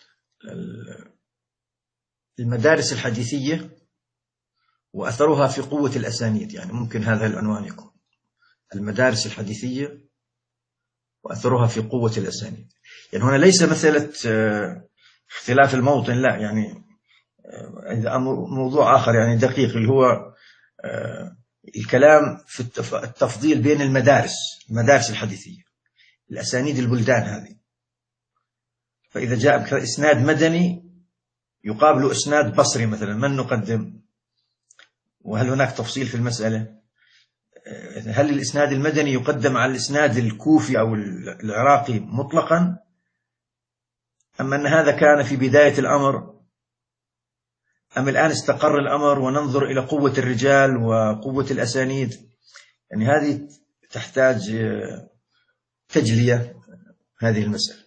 المدارس الحديثية وأثرها في قوة الأسانيد. يعني ممكن هذا العنوان يكون المدارس الحديثية وأثرها في قوة الأسانيد. يعني هنا ليس مسألة اختلاف الموطن، لا، يعني موضوع آخر يعني دقيق، اللي هو الكلام في التفضيل بين المدارس، المدارس الحديثية، الأسانيد البلدان هذه. فإذا جاء إسناد مدني يقابل إسناد بصري مثلا، من نقدم؟ وهل هناك تفصيل في المسألة؟ هل الإسناد المدني يقدم على الإسناد الكوفي أو العراقي مطلقا، أم أن هذا كان في بداية الأمر، أم الآن استقر الأمر وننظر إلى قوة الرجال وقوة الأسانيد؟ يعني هذه تحتاج تجلية، هذه المسألة.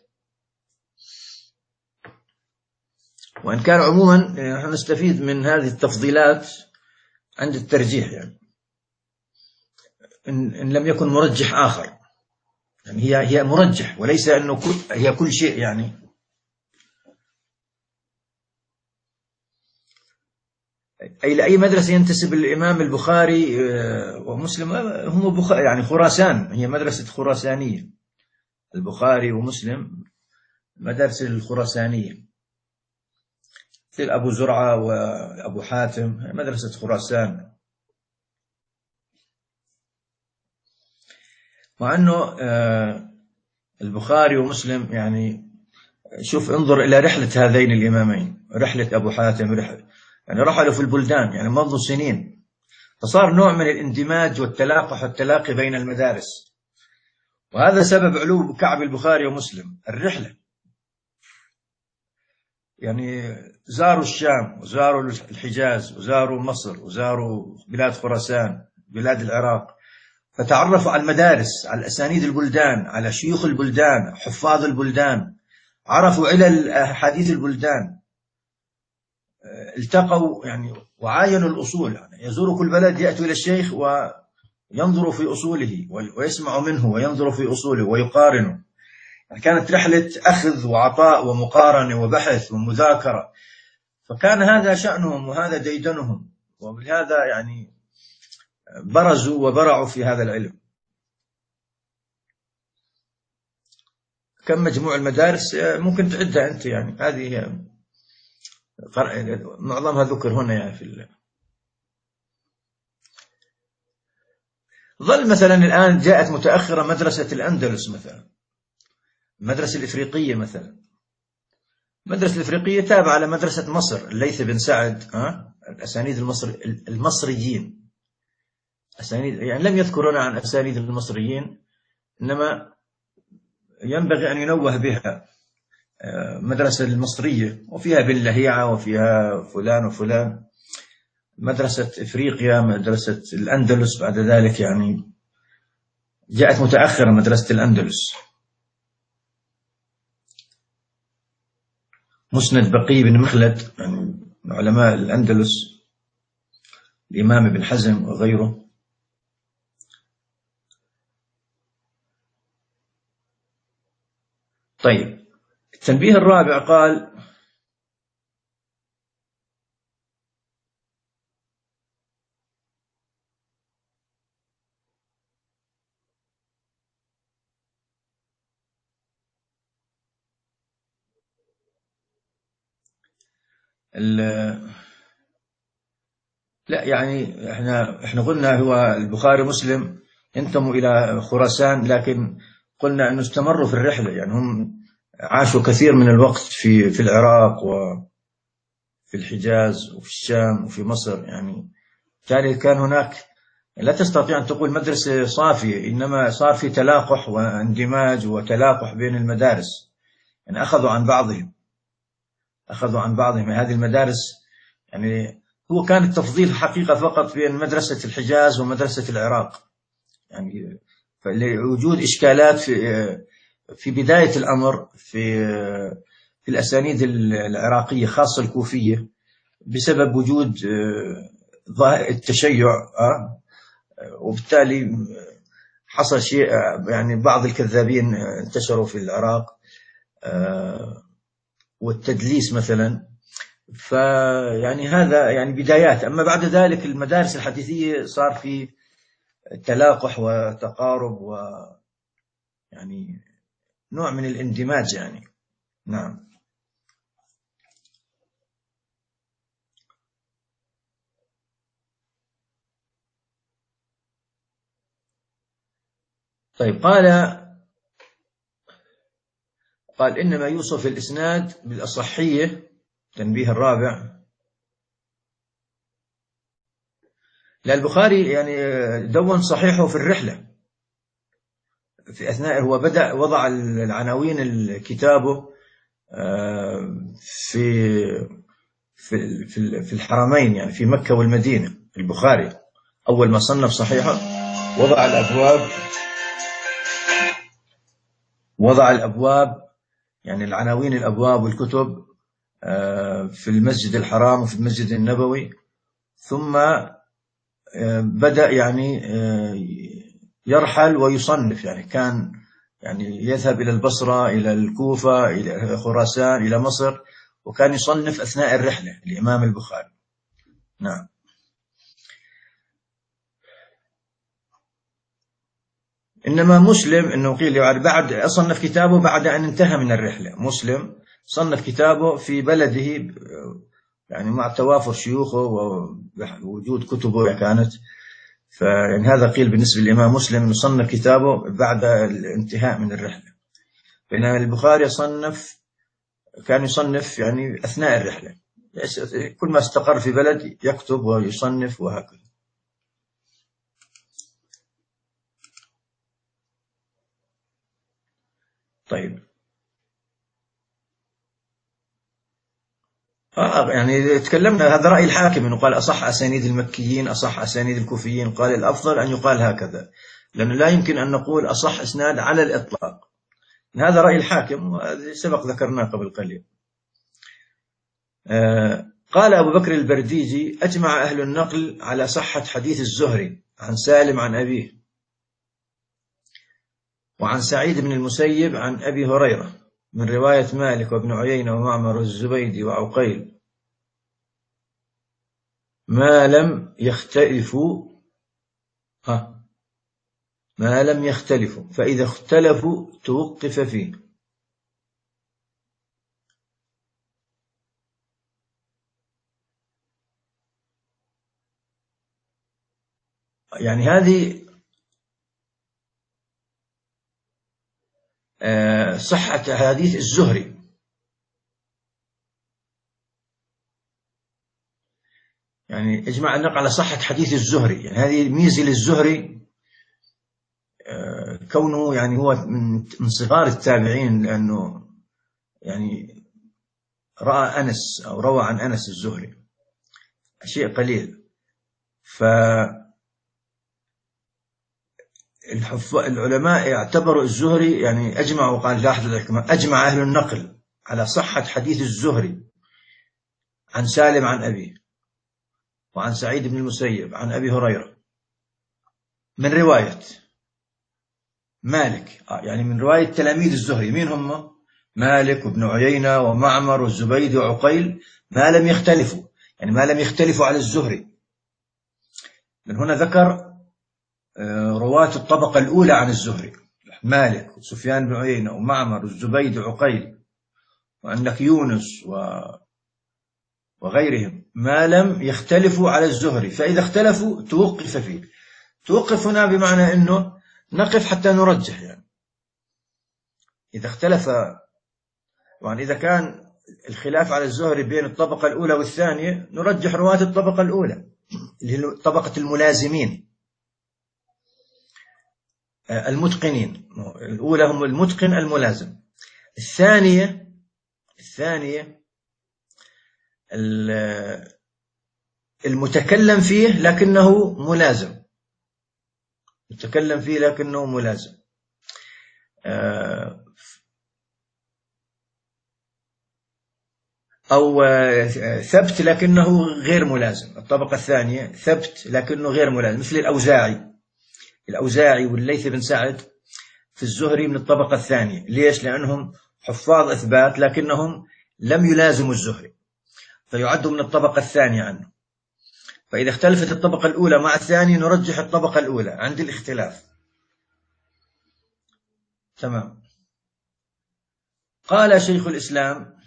وإن كان عموما نحن نستفيد من هذه التفضيلات عند الترجيح، يعني إن, إن لم يكن مرجح آخر، يعني هي هي مرجح وليس أنه كل هي كل شيء. يعني أي لأي مدرسة ينتسب الإمام البخاري ومسلم، هم بخاري يعني خراسان، هي مدرسة خراسانية، البخاري ومسلم مدرسة الخراسانية، مثل أبو زرعة وأبو حاتم مدرسة خراسان. مع أنه البخاري ومسلم، يعني شوف انظر إلى رحلة هذين الإمامين، رحلة أبو حاتم، رحلة يعني رحلوا في البلدان يعني منذ سنين، فصار نوع من الاندماج والتلاقح والتلاقي بين المدارس. وهذا سبب علو كعب البخاري ومسلم، الرحلة. يعني زاروا الشام وزاروا الحجاز وزاروا مصر وزاروا بلاد خراسان، بلاد العراق، فتعرفوا على المدارس، على الأسانيد البلدان، على شيوخ البلدان، حفاظ البلدان، عرفوا علل حديث البلدان، التقوا يعني وعاينوا الأصول. يعني يزور كل بلد، يأتوا إلى الشيخ وينظروا في أصوله ويسمعوا منه وينظروا في أصوله ويقارنوا. يعني كانت رحلة أخذ وعطاء ومقارنة وبحث ومذاكرة، فكان هذا شأنهم وهذا ديدنهم، وبهذا يعني برزوا وبرعوا في هذا العلم. كم مجموع المدارس ممكن تعدها أنت، يعني هذه معظمها ذكر هنا يعني في الله. ظل مثلا الآن جاءت متأخرة مدرسة الأندلس مثلا، المدرسة الإفريقية مثلا، المدرسة الإفريقية تابعة لمدرسة مصر، الليث بن سعد، ها الأسانيد المصري المصريين، أسانيد يعني لم يذكرون عن أسانيد المصريين، إنما ينبغي أن ينوه بها. مدرسة المصرية، وفيها بن لهيعة وفيها فلان وفلان. مدرسة إفريقيا، مدرسة الأندلس بعد ذلك، يعني جاءت متأخرة مدرسة الأندلس. مسند بقي بن مخلد، يعني علماء الأندلس، الإمام ابن حزم وغيره. طيب، التنبيه الرابع قال: لا، يعني احنا احنا قلنا هو البخاري ومسلم ينتموا إلى خراسان، لكن قلنا أنه استمروا في الرحلة، يعني هم عاشوا كثير من الوقت في في العراق وفي الحجاز وفي الشام وفي مصر، يعني بالتالي كان هناك، لا تستطيع أن تقول مدرسة صافية، إنما صار في تلاقح واندماج وتلاقح بين المدارس، يعني أخذوا عن بعضهم أخذوا عن بعضهم هذه المدارس. يعني هو كان التفضيل حقيقة فقط بين مدرسة الحجاز ومدرسة العراق، يعني فلوجود إشكالات في في بداية الأمر في في الأسانيد العراقية خاصة الكوفية، بسبب وجود التشيع، وبالتالي حصل شيء، يعني بعض الكذابين انتشروا في العراق والتدليس مثلا. فيعني هذا يعني بدايات. أما بعد ذلك المدارس الحديثية صار في تلاقح وتقارب ويعني نوع من الاندماج يعني. نعم. طيب، قال قال إنما يوصف الإسناد بالأصحية، تنبيه الرابع. لا، البخاري يعني دون صحيحه في الرحلة، في أثناء هو بدأ وضع العناوين كتابه في في في الحرمين، يعني في مكة والمدينة. البخاري أول ما صنف صحيحه وضع الأبواب وضع الأبواب يعني العناوين الأبواب والكتب في المسجد الحرام وفي المسجد النبوي، ثم بدأ يعني يرحل ويصنف، يعني كان يعني يذهب إلى البصرة، إلى الكوفة، إلى خراسان، إلى مصر، وكان يصنف أثناء الرحلة الإمام البخاري. نعم. إنما مسلم إنه قيل يعني بعد أصنف كتابه بعد أن انتهى من الرحلة. مسلم صنف كتابه في بلده، يعني مع توافر شيوخه ووجود كتبه كانت. فإن هذا قيل بالنسبة للإمام مسلم يصنف كتابه بعد الانتهاء من الرحلة، بينما البخاري صنف كان يصنف يعني أثناء الرحلة، كل ما استقر في بلد يكتب ويصنف وهكذا. طيب، آه يعني تكلمنا، هذا رأي الحاكم إنه قال أصح أسانيد المكيين أصح أسانيد الكوفيين. قال الأفضل أن يقال هكذا، لأنه لا يمكن أن نقول أصح إسناد على الإطلاق. هذا رأي الحاكم، سبق ذكرناه قبل قليل. آه قال أبو بكر البرديجي: أجمع أهل النقل على صحة حديث الزهري عن سالم عن أبيه، وعن سعيد بن المسيب عن أبي هريرة من رواية مالك وابن عيينة ومعمر والزبيدي وعقيل، ما لم يختلفوا ها ما لم يختلفوا، فإذا اختلفوا توقف فيه. يعني هذه صحة حديث الزهري. يعني اجمع النقل على صحة حديث الزهري، يعني هذه ميزة للزهري، كونه يعني هو من صغار التابعين، لأنه يعني رأى أنس أو روى عن أنس الزهري، شيء قليل. ف العلماء اعتبروا الزهري يعني أجمعوا، قال لاحظوا أجمع أهل النقل على صحة حديث الزهري عن سالم عن أبيه وعن سعيد بن المسيب عن أبي هريرة من رواية مالك، يعني من رواية تلاميذ الزهري. مين هم؟ مالك وابن عيينة ومعمر والزبيدي وعقيل، ما لم يختلفوا، يعني ما لم يختلفوا على الزهري. من هنا ذكر رواة الطبقة الأولى عن الزهري، مالك وسفيان بن عيينة ومعمر والزبيدي وعقيل، وعندك يونس وغيرهم، ما لم يختلفوا على الزهري. فإذا اختلفوا توقف فيه. توقف هنا بمعنى أنه نقف حتى نرجح، يعني إذا اختلف، يعني إذا كان الخلاف على الزهري بين الطبقة الأولى والثانية نرجح رواة الطبقة الأولى اللي هي طبقة الملازمين المتقنين. الأولى هم المتقن الملازم، الثانية الثانية المتكلم فيه لكنه ملازم، متكلم فيه لكنه ملازم، أو ثبت لكنه غير ملازم. الطبقة الثانية ثبت لكنه غير ملازم، مثل الأوزاعي الأوزاعي والليث بن سعد في الزهري من الطبقة الثانية. ليش؟ لأنهم حفاظ إثبات لكنهم لم يلازموا الزهري، فيعدوا من الطبقة الثانية عنه. فإذا اختلفت الطبقة الأولى مع الثانية نرجح الطبقة الأولى عند الاختلاف. تمام. قال شيخ الإسلام: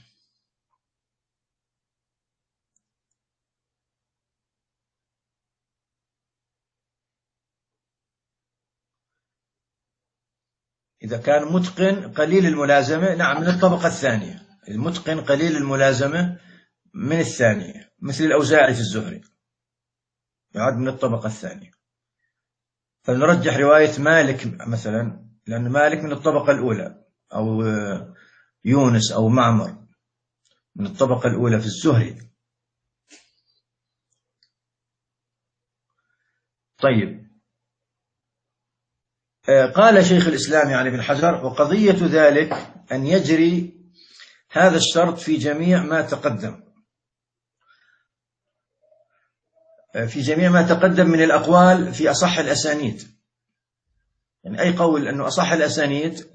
إذا كان متقن قليل الملازمة، نعم، من الطبقة الثانية. المتقن قليل الملازمة من الثانية، مثل الأوزاعي في الزهري يعد من الطبقة الثانية. فنرجح رواية مالك مثلا، لأن مالك من الطبقة الأولى، أو يونس أو معمر من الطبقة الأولى في الزهري. طيب، قال شيخ الإسلام يعني ابن حجر: وقضية ذلك أن يجري هذا الشرط في جميع ما تقدم، في جميع ما تقدم من الأقوال في أصح الأسانيد. يعني أي قول أنه أصح الأسانيد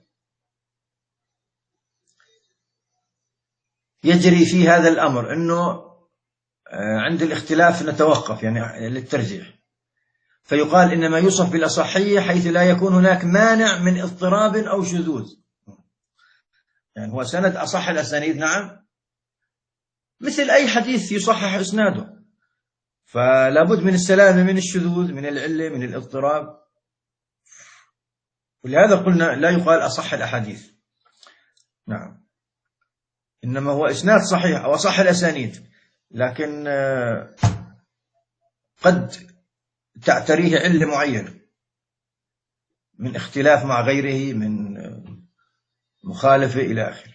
يجري في هذا الأمر، أنه عند الاختلاف نتوقف يعني للترجيح، فيقال إنما يوصف بالأصحية حيث لا يكون هناك مانع من اضطراب أو شذوذ. يعني هو سند أصح الأسانيد، نعم، مثل أي حديث يصحح إسناده، فلا بد من السلامة من الشذوذ، من العلة، من الاضطراب. ولهذا قلنا لا يقال أصح الأحاديث، نعم، إنما هو إسناد صحيح أو أصح الأسانيد، لكن قد تعتريه علة معينة من اختلاف مع غيره، من مخالفة إلى آخره.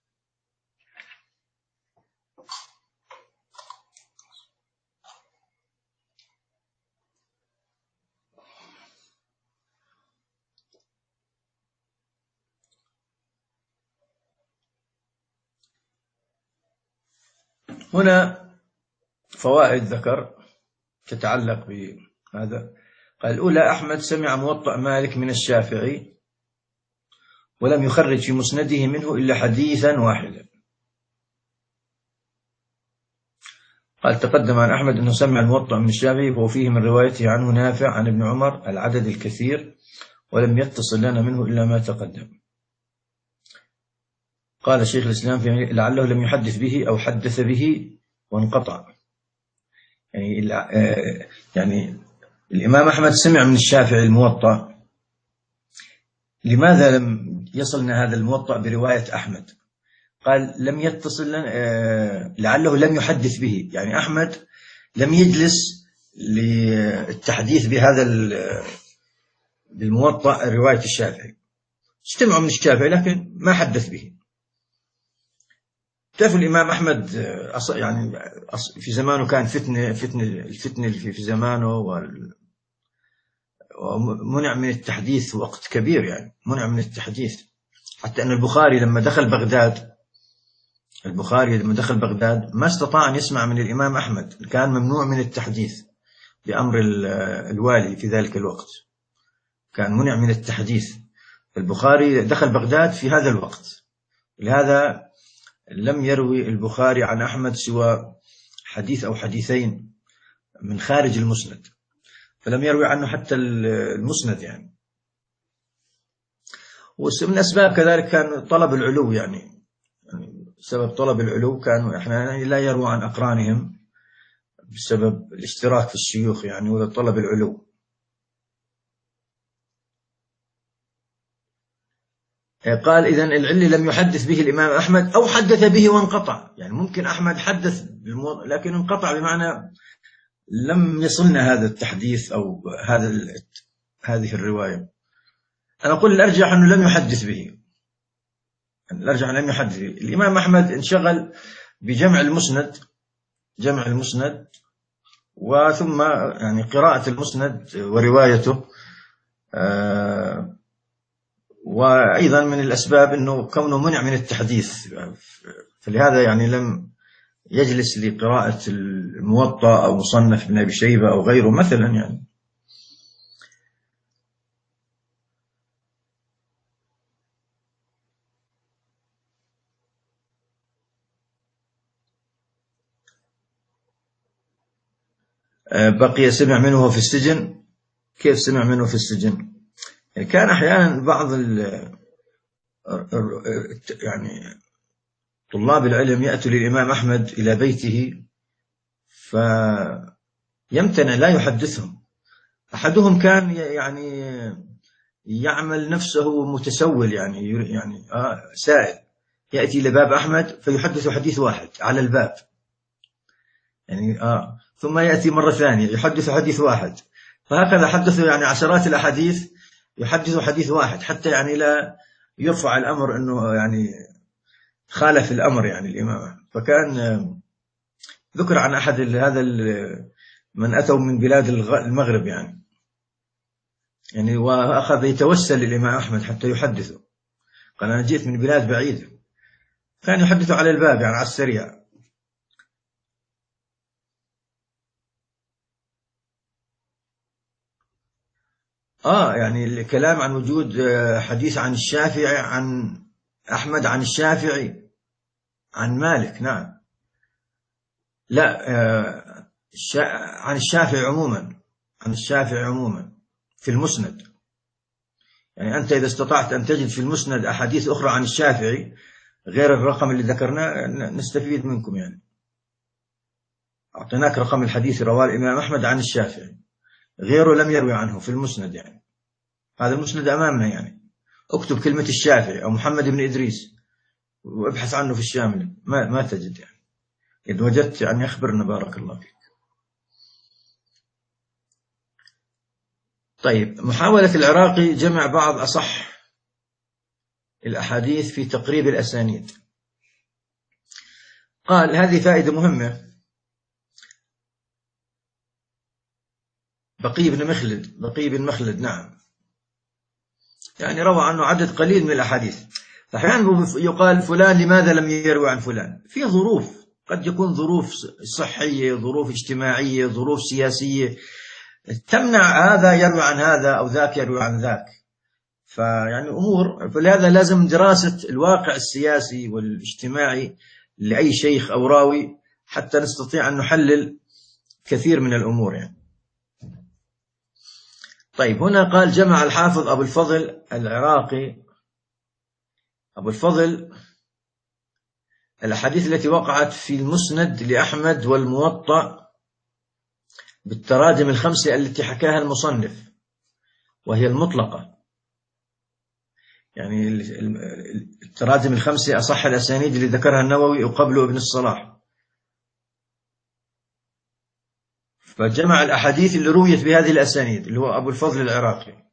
هنا فوائد ذكر تتعلق بهذا. قال: الأولى: أحمد سمع موطأ مالك من الشافعي ولم يخرج في مسنده منه إلا حديثا واحدا. قال: تقدم عن أحمد أنه سمع الموطأ من الشافعي، وهو فيه من روايته عنه نافع عن ابن عمر العدد الكثير، ولم يتصل لنا منه إلا ما تقدم. قال شيخ الإسلام: في لعله لم يحدث به أو حدث به وانقطع. يعني يعني الإمام أحمد سمع من الشافعي الموطأ، لماذا لم يصلنا هذا الموطأ برواية أحمد؟ قال: لم يتصل لنا، لعله لم يحدث به، يعني أحمد لم يجلس للتحديث بهذا بالموطأ رواية الشافعي. استمعوا من الشافعي لكن ما حدث به. تعرف الإمام أحمد يعني في زمانه كان فتنة فتنة الفتنة اللي في زمانه، ومنع من التحديث وقت كبير، يعني منع من التحديث، حتى أن البخاري لما دخل بغداد البخاري لما دخل بغداد ما استطاع أن يسمع من الإمام أحمد، كان ممنوع من التحديث بأمر الوالي في ذلك الوقت، كان منع من التحديث. البخاري دخل بغداد في هذا الوقت، لهذا لم يروي البخاري عن أحمد سوى حديث أو حديثين من خارج المسند، فلم يروي عنه حتى المسند يعني. ومن أسباب كذلك كان طلب العلو، يعني سبب طلب العلو كانوا أحيانا لا يروى عن أقرانهم بسبب الاشتراك في الشيوخ يعني، وطلب العلو. قال إذن العلي لم يحدث به الإمام أحمد أو حدث به وانقطع، يعني ممكن أحمد حدث لكن انقطع، بمعنى لم يصلنا هذا التحديث أو هذا هذه الرواية. أنا أقول الأرجح أنه لم يحدث به، الأرجح أنه لم يحدث به. الإمام أحمد انشغل بجمع المسند جمع المسند وثم يعني قراءة المسند وروايته، آه وأيضا من الأسباب أنه كونه منع من التحديث، فلهذا يعني لم يجلس لقراءة الموطأ أو مصنف ابن أبي شيبة أو غيره مثلا يعني. بقي سمع منه في السجن. كيف سمع منه في السجن؟ يعني كان أحيانا بعض يعني طلاب العلم يأتوا للإمام أحمد إلى بيته فيمتنع لا يحدثهم. أحدهم كان يعني يعمل نفسه متسول، يعني يعني آه سائل، يأتي إلى باب أحمد فيحدث حديث واحد على الباب يعني آه ثم يأتي مرة ثانية يحدث حديث واحد، فهكذا حدثوا يعني عشرات الأحاديث، يحدث حديث واحد حتى يعني لا يرفع الأمر أنه يعني خالف الأمر يعني الإمام. فكان ذكر عن أحد هذا من أتوا من بلاد المغرب يعني يعني وأخذ يتوسل للإمام أحمد حتى يحدثه، قال أنا جيت من بلاد بعيدة، كان يحدث على الباب يعني على السريع. آه يعني الكلام عن وجود حديث عن الشافعي عن أحمد عن الشافعي عن مالك، نعم لا آه عن الشافعي عموما عن الشافعي عموما في المسند. يعني أنت إذا استطعت أن تجد في المسند أحاديث أخرى عن الشافعي غير الرقم اللي ذكرناه نستفيد منكم، يعني أعطيناك رقم الحديث رواه الإمام أحمد عن الشافعي، غيره لم يروي عنه في المسند، يعني هذا المسند أمامنا، يعني اكتب كلمة الشافعي أو محمد بن إدريس وابحث عنه في الشامل ما ما تجد، يعني إذا وجدت يعني أخبرنا بارك الله فيك. طيب، محاولة العراقي جمع بعض أصح الأحاديث في تقريب الأسانيد. قال هذه فائدة مهمة. بقي بن مخلد بقي بن مخلد نعم، يعني روى عنه عدد قليل من الأحاديث. فأحيانا يقال فلان لماذا لم يروي عن فلان؟ في ظروف، قد يكون ظروف صحية، ظروف اجتماعية، ظروف سياسية تمنع هذا يروي عن هذا أو ذاك يروي عن ذاك، فيعني أمور، فلهذا لازم دراسة الواقع السياسي والاجتماعي لأي شيخ أو راوي حتى نستطيع أن نحلل كثير من الأمور يعني. طيب، هنا قال جمع الحافظ أبو الفضل العراقي أبو الفضل الأحاديث التي وقعت في المسند لأحمد والموطأ بالتراجم الخمسة التي حكاها المصنف، وهي المطلقة، يعني التراجم الخمسة أصح الأسانيد اللي ذكرها النووي وقبله ابن الصلاح. فجمع الأحاديث اللي رويت بهذه الأسانيد اللي هو أبو الفضل العراقي.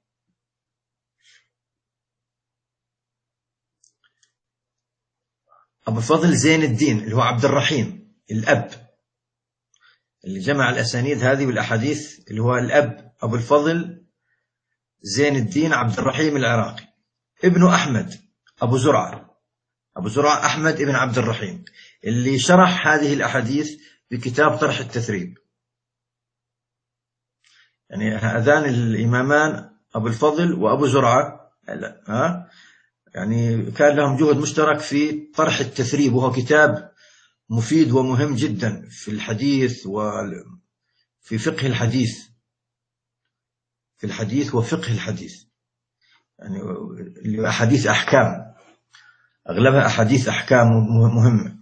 أبو الفضل زين الدين اللي هو عبد الرحيم الأب اللي جمع الأسانيد هذه والأحاديث، اللي هو الأب أبو الفضل زين الدين عبد الرحيم العراقي. ابنه أحمد أبو زرعة، أبو زرعة أحمد ابن عبد الرحيم، اللي شرح هذه الأحاديث بكتاب طرح التثريب. يعني هذان الإمامان أبو الفضل وأبو زرعة ها يعني كان لهم جهد مشترك في طرح التثريب، وهو كتاب مفيد ومهم جدا في الحديث وفي فقه الحديث، في الحديث وفقه الحديث، يعني أحاديث أحكام، أغلبها أحاديث أحكام مهمة.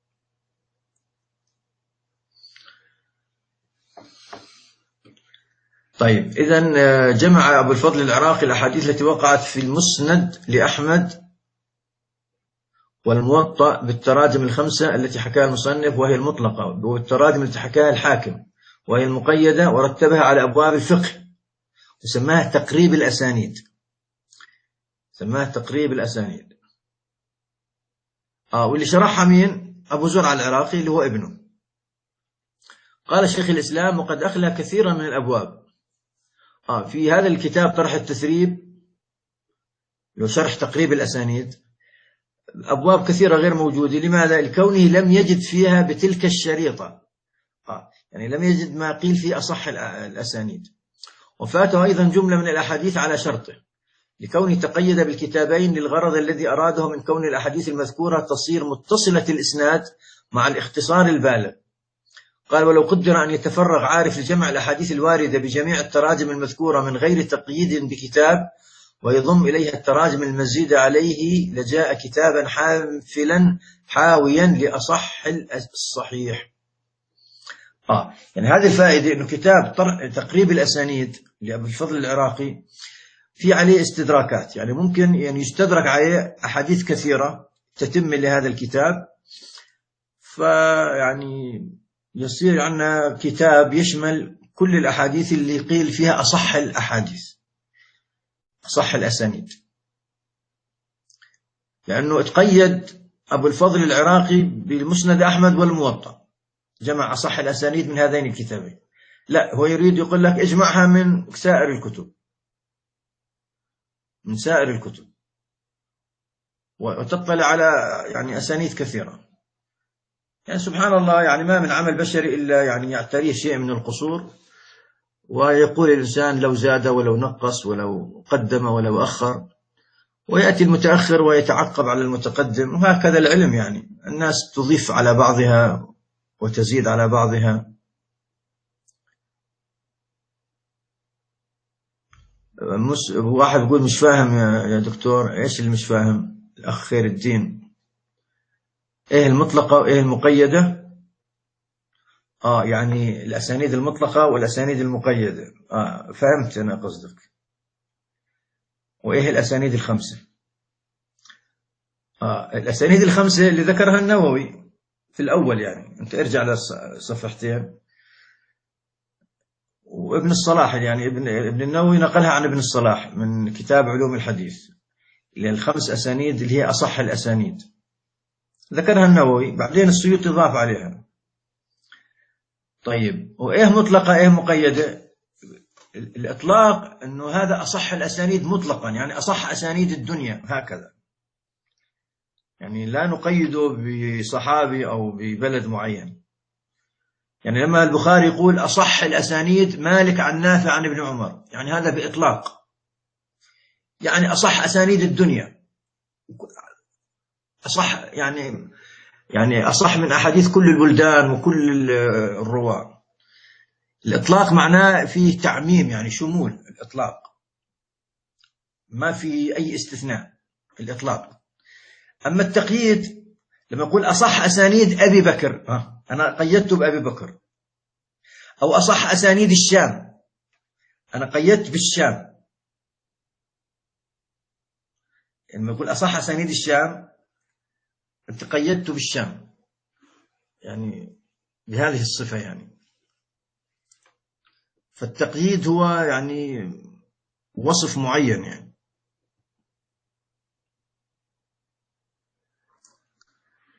طيب إذن جمع أبو الفضل العراقي الأحاديث التي وقعت في المسند لأحمد والموطأ بالتراجم الخمسة التي حكاها المصنف وهي المطلقة، والتراجم التي حكاها الحاكم وهي المقيدة، ورتبها على أبواب الفقه وسماها تقريب الأسانيد، سماها تقريب الأسانيد. آه واللي شرحها مين؟ أبو زرع العراقي اللي هو ابنه. قال شيخ الإسلام: وقد أخلى كثيرا من الأبواب آه في هذا الكتاب طرح التثريب، لو شرح تقريب الأسانيد، أبواب كثيرة غير موجودة. لماذا؟ لكونه لم يجد فيها بتلك الشريطة، آه يعني لم يجد ما قيل في أصح الأسانيد. وفاته أيضا جملة من الأحاديث على شرطه، لكونه تقيد بالكتابين للغرض الذي أراده من كون الأحاديث المذكورة تصير متصلة الإسناد مع الاختصار البالغ. قال: ولو قدر أن يتفرغ عارف لجمع الأحاديث الواردة بجميع التراجم المذكورة من غير تقييد بكتاب ويضم إليها التراجم المزيدة عليه لجاء كتابا حافلا حاويا لأصح الصحيح. آه يعني هذه الفائدة، إنه كتاب تقريب الأسانيد لأبو الفضل العراقي في عليه استدراكات، يعني ممكن يعني يستدرك عليه أحاديث كثيرة تتم لهذا الكتاب، فيعني يصير عندنا كتاب يشمل كل الأحاديث اللي قيل فيها أصح الأحاديث، أصح الأسانيد، لأنه تقيد أبو الفضل العراقي بالمسند أحمد والموطأ، جمع أصح الأسانيد من هذين الكتابين. لا، هو يريد يقول لك اجمعها من سائر الكتب، من سائر الكتب، وتطلع على يعني أسانيد كثيرة. يعني سبحان الله، يعني ما من عمل بشري إلا يعني يعتريه شيء من القصور، ويقول الإنسان لو زاد ولو نقص ولو قدم ولو أخر، ويأتي المتأخر ويتعقب على المتقدم، وهكذا العلم، يعني الناس تضيف على بعضها وتزيد على بعضها. واحد يقول مش فاهم يا دكتور. ايش اللي مش فاهم؟ الأخ خير الدين، ايه المطلقة وايه المقيدة؟ اه يعني الأسانيد المطلقة والأسانيد المقيدة. آه فهمت أنا قصدك. وايه الأسانيد الخمسة؟ آه الأسانيد الخمسة اللي ذكرها النووي في الأول، يعني أنت ارجع للصفحتين، وابن الصلاح، يعني ابن ابن النووي نقلها عن ابن الصلاح من كتاب علوم الحديث، اللي الخمس أسانيد اللي هي أصح الأسانيد، ذكرها النووي، بعدين السيوطي ضاف عليها. طيب، وإيه مطلقة إيه مقيدة؟ الإطلاق أنه هذا أصح الأسانيد مطلقا، يعني أصح أسانيد الدنيا هكذا، يعني لا نقيده بصحابي أو ببلد معين. يعني لما البخاري يقول أصح الأسانيد مالك عن نافع عن ابن عمر، يعني هذا بإطلاق، يعني أصح أسانيد الدنيا، أصح يعني يعني أصح من أحاديث كل البلدان وكل الرواة. الإطلاق معناه فيه تعميم، يعني شمول، الإطلاق ما في أي استثناء، الإطلاق. أما التقييد لما يقول أصح أسانيد أبي بكر، ها أنا قيدت بأبي بكر، أو أصح أسانيد الشام، أنا قيدت بالشام. لما يقول أصح أسانيد الشام أنت قيدت بالشام، يعني بهذه الصفة. يعني فالتقييد هو يعني وصف معين. يعني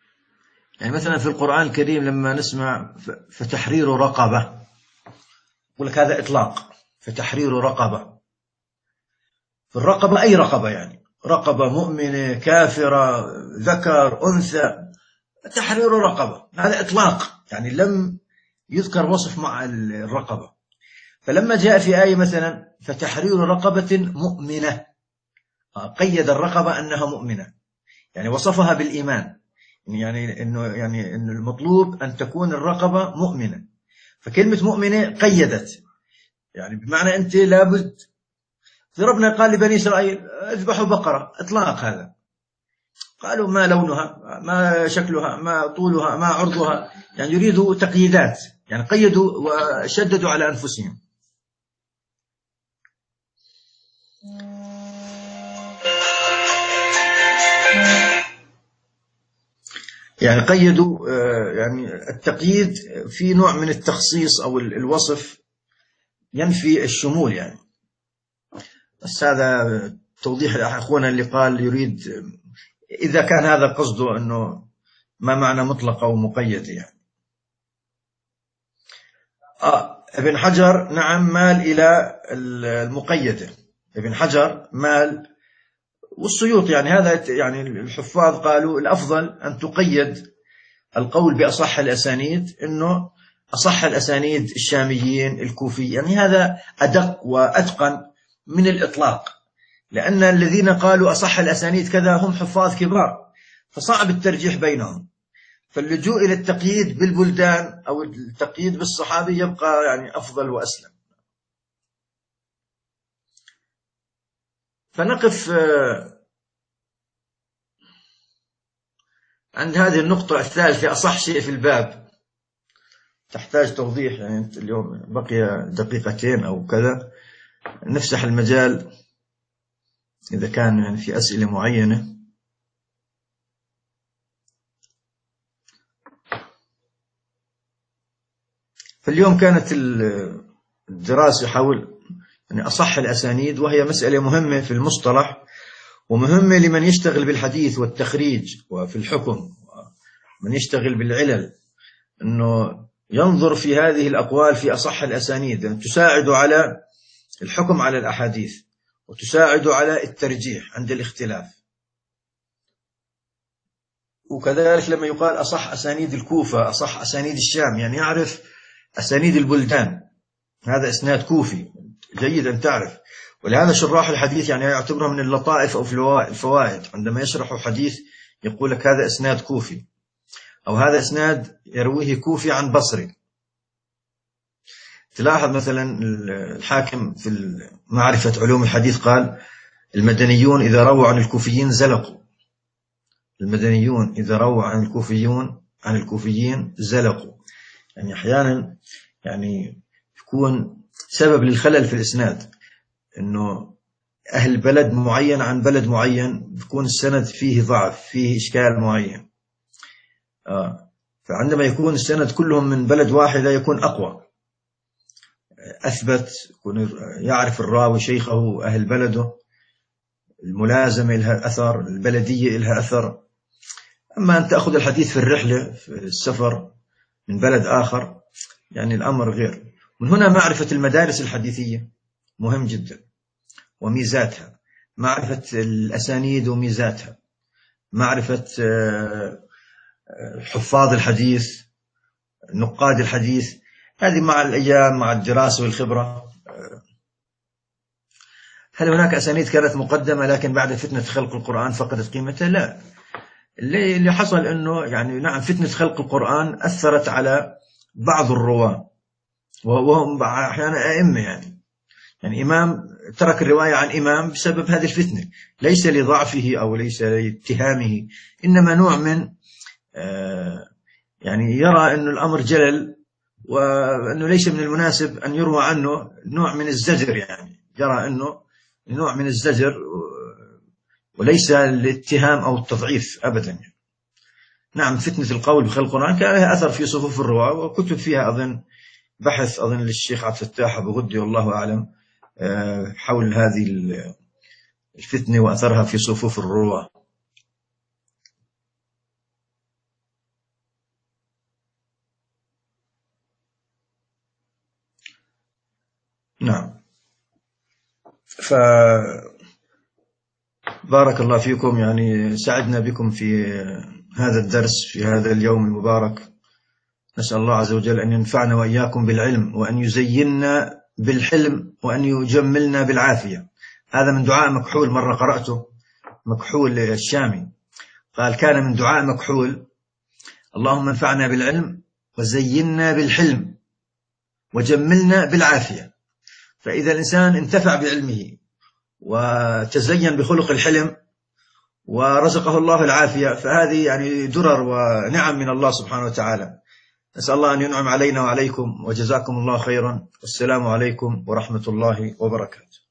يعني مثلا في القرآن الكريم لما نسمع فتحرير رقبة، يقول لك هذا إطلاق، فتحرير رقبة. في الرقبة أي رقبة، يعني رقبة مؤمنة كافرة ذكر أنثى، تحرير رقبة هذا إطلاق، يعني لم يذكر وصف مع الرقبة. فلما جاء في آية مثلا فتحرير رقبة مؤمنة، قيد الرقبة أنها مؤمنة، يعني وصفها بالإيمان، يعني إنه يعني إنه المطلوب أن تكون الرقبة مؤمنة. فكلمة مؤمنة قيدت، يعني بمعنى أنت لابد. ربنا قال لبني إسرائيل اذبحوا بقرة، إطلاق هذا. قالوا ما لونها، ما شكلها، ما طولها، ما عرضها، يعني يريدوا تقييدات، يعني قيدوا وشددوا على أنفسهم. يعني قيدوا، يعني التقييد في نوع من التخصيص أو الوصف ينفي الشمول يعني. بس هذا توضيح أخونا اللي قال يريد، إذا كان هذا قصده أنه ما معنى مطلق أو مقيد يعني. آه ابن حجر نعم مال إلى المقيدة، ابن حجر مال، والسيوط يعني هذا، يعني الحفاظ قالوا الأفضل أن تقيد القول بأصح الأسانيد، أنه أصح الأسانيد الشاميين الكوفيين، يعني هذا أدق وأتقن من الإطلاق، لأن الذين قالوا أصح الأسانيد كذا هم حفاظ كبار، فصعب الترجيح بينهم. فاللجوء إلى التقييد بالبلدان أو التقييد بالصحابي يبقى يعني أفضل وأسلم. فنقف عند هذه النقطة الثالثة، أصح شيء في الباب، تحتاج توضيح، يعني اليوم بقي دقيقتين أو كذا، نفسح المجال إذا كان يعني في أسئلة معينة. فاليوم كانت الدراسة حول يعني أصح الأسانيد، وهي مسألة مهمة في المصطلح ومهمة لمن يشتغل بالحديث والتخريج وفي الحكم، من يشتغل بالعلل، أنه ينظر في هذه الأقوال في أصح الأسانيد، يعني تساعد على الحكم على الأحاديث وتساعد على الترجيح عند الاختلاف. وكذلك لما يقال أصح أسانيد الكوفة، أصح أسانيد الشام، يعني يعرف أسانيد البلدان، هذا إسناد كوفي، جيد أن تعرف. ولهذا شراح الحديث يعني يعتبرها من اللطائف أو الفوائد، عندما يشرحوا حديث يقول لك هذا إسناد كوفي، أو هذا إسناد يرويه كوفي عن بصري. تلاحظ مثلا الحاكم في معرفة علوم الحديث قال المدنيون إذا رووا عن الكوفيين زلقوا، المدنيون إذا رووا عن الكوفيون عن الكوفيين زلقوا، يعني أحيانا يعني يكون سبب للخلل في الإسناد، إنه أهل بلد معين عن بلد معين بيكون السند فيه ضعف، فيه إشكال معين. آه. فعندما يكون السند كلهم من بلد واحدة يكون أقوى، أثبت، يكون يعرف الراوي شيخه أهل بلده، الملازمة لها أثر، البلدية لها أثر. أما أن تأخذ الحديث في الرحلة في السفر من بلد آخر، يعني الأمر غير. من هنا معرفة المدارس الحديثية مهم جدا وميزاتها، معرفة الأسانيد وميزاتها، معرفة حفاظ الحديث، نقاد الحديث، هذه مع الأيام مع الدراسة والخبرة. هل هناك أسانيد كانت مقدمة لكن بعد فتنة خلق القرآن فقدت قيمتها؟ لا، اللي حصل أنه يعني نعم فتنة خلق القرآن أثرت على بعض الرواة، وهم أحيانا أئمة، يعني يعني إمام ترك الرواية عن إمام بسبب هذه الفتنة، ليس لضعفه أو ليس لاتهامه، إنما نوع من آه يعني يرى أن الأمر جلل وأنه ليس من المناسب أن يروى عنه، نوع من الزجر، يعني يرى أنه نوع من الزجر وليس الاتهام أو التضعيف أبدا. نعم فتنة القول بخلق القرآن كان لها أثر في صفوف الرواة، وكتب فيها أظن بحث أظن للشيخ عبد الفتاح أبو غدي والله أعلم حول هذه الفتنة وأثرها في صفوف الرواة. نعم. ف بارك الله فيكم، يعني سعدنا بكم في هذا الدرس في هذا اليوم المبارك. نسأل الله عز وجل أن ينفعنا وإياكم بالعلم، وأن يزيننا بالحلم، وأن يجملنا بالعافية. هذا من دعاء مكحول، مرة قرأته، مكحول الشامي قال: كان من دعاء مكحول: اللهم انفعنا بالعلم وزيننا بالحلم وجملنا بالعافية. فإذا الإنسان انتفع بعلمه وتزين بخلق الحلم ورزقه الله العافية، فهذه يعني درر ونعم من الله سبحانه وتعالى. نسأل الله أن ينعم علينا وعليكم، وجزاكم الله خيرا. والسلام عليكم ورحمة الله وبركاته.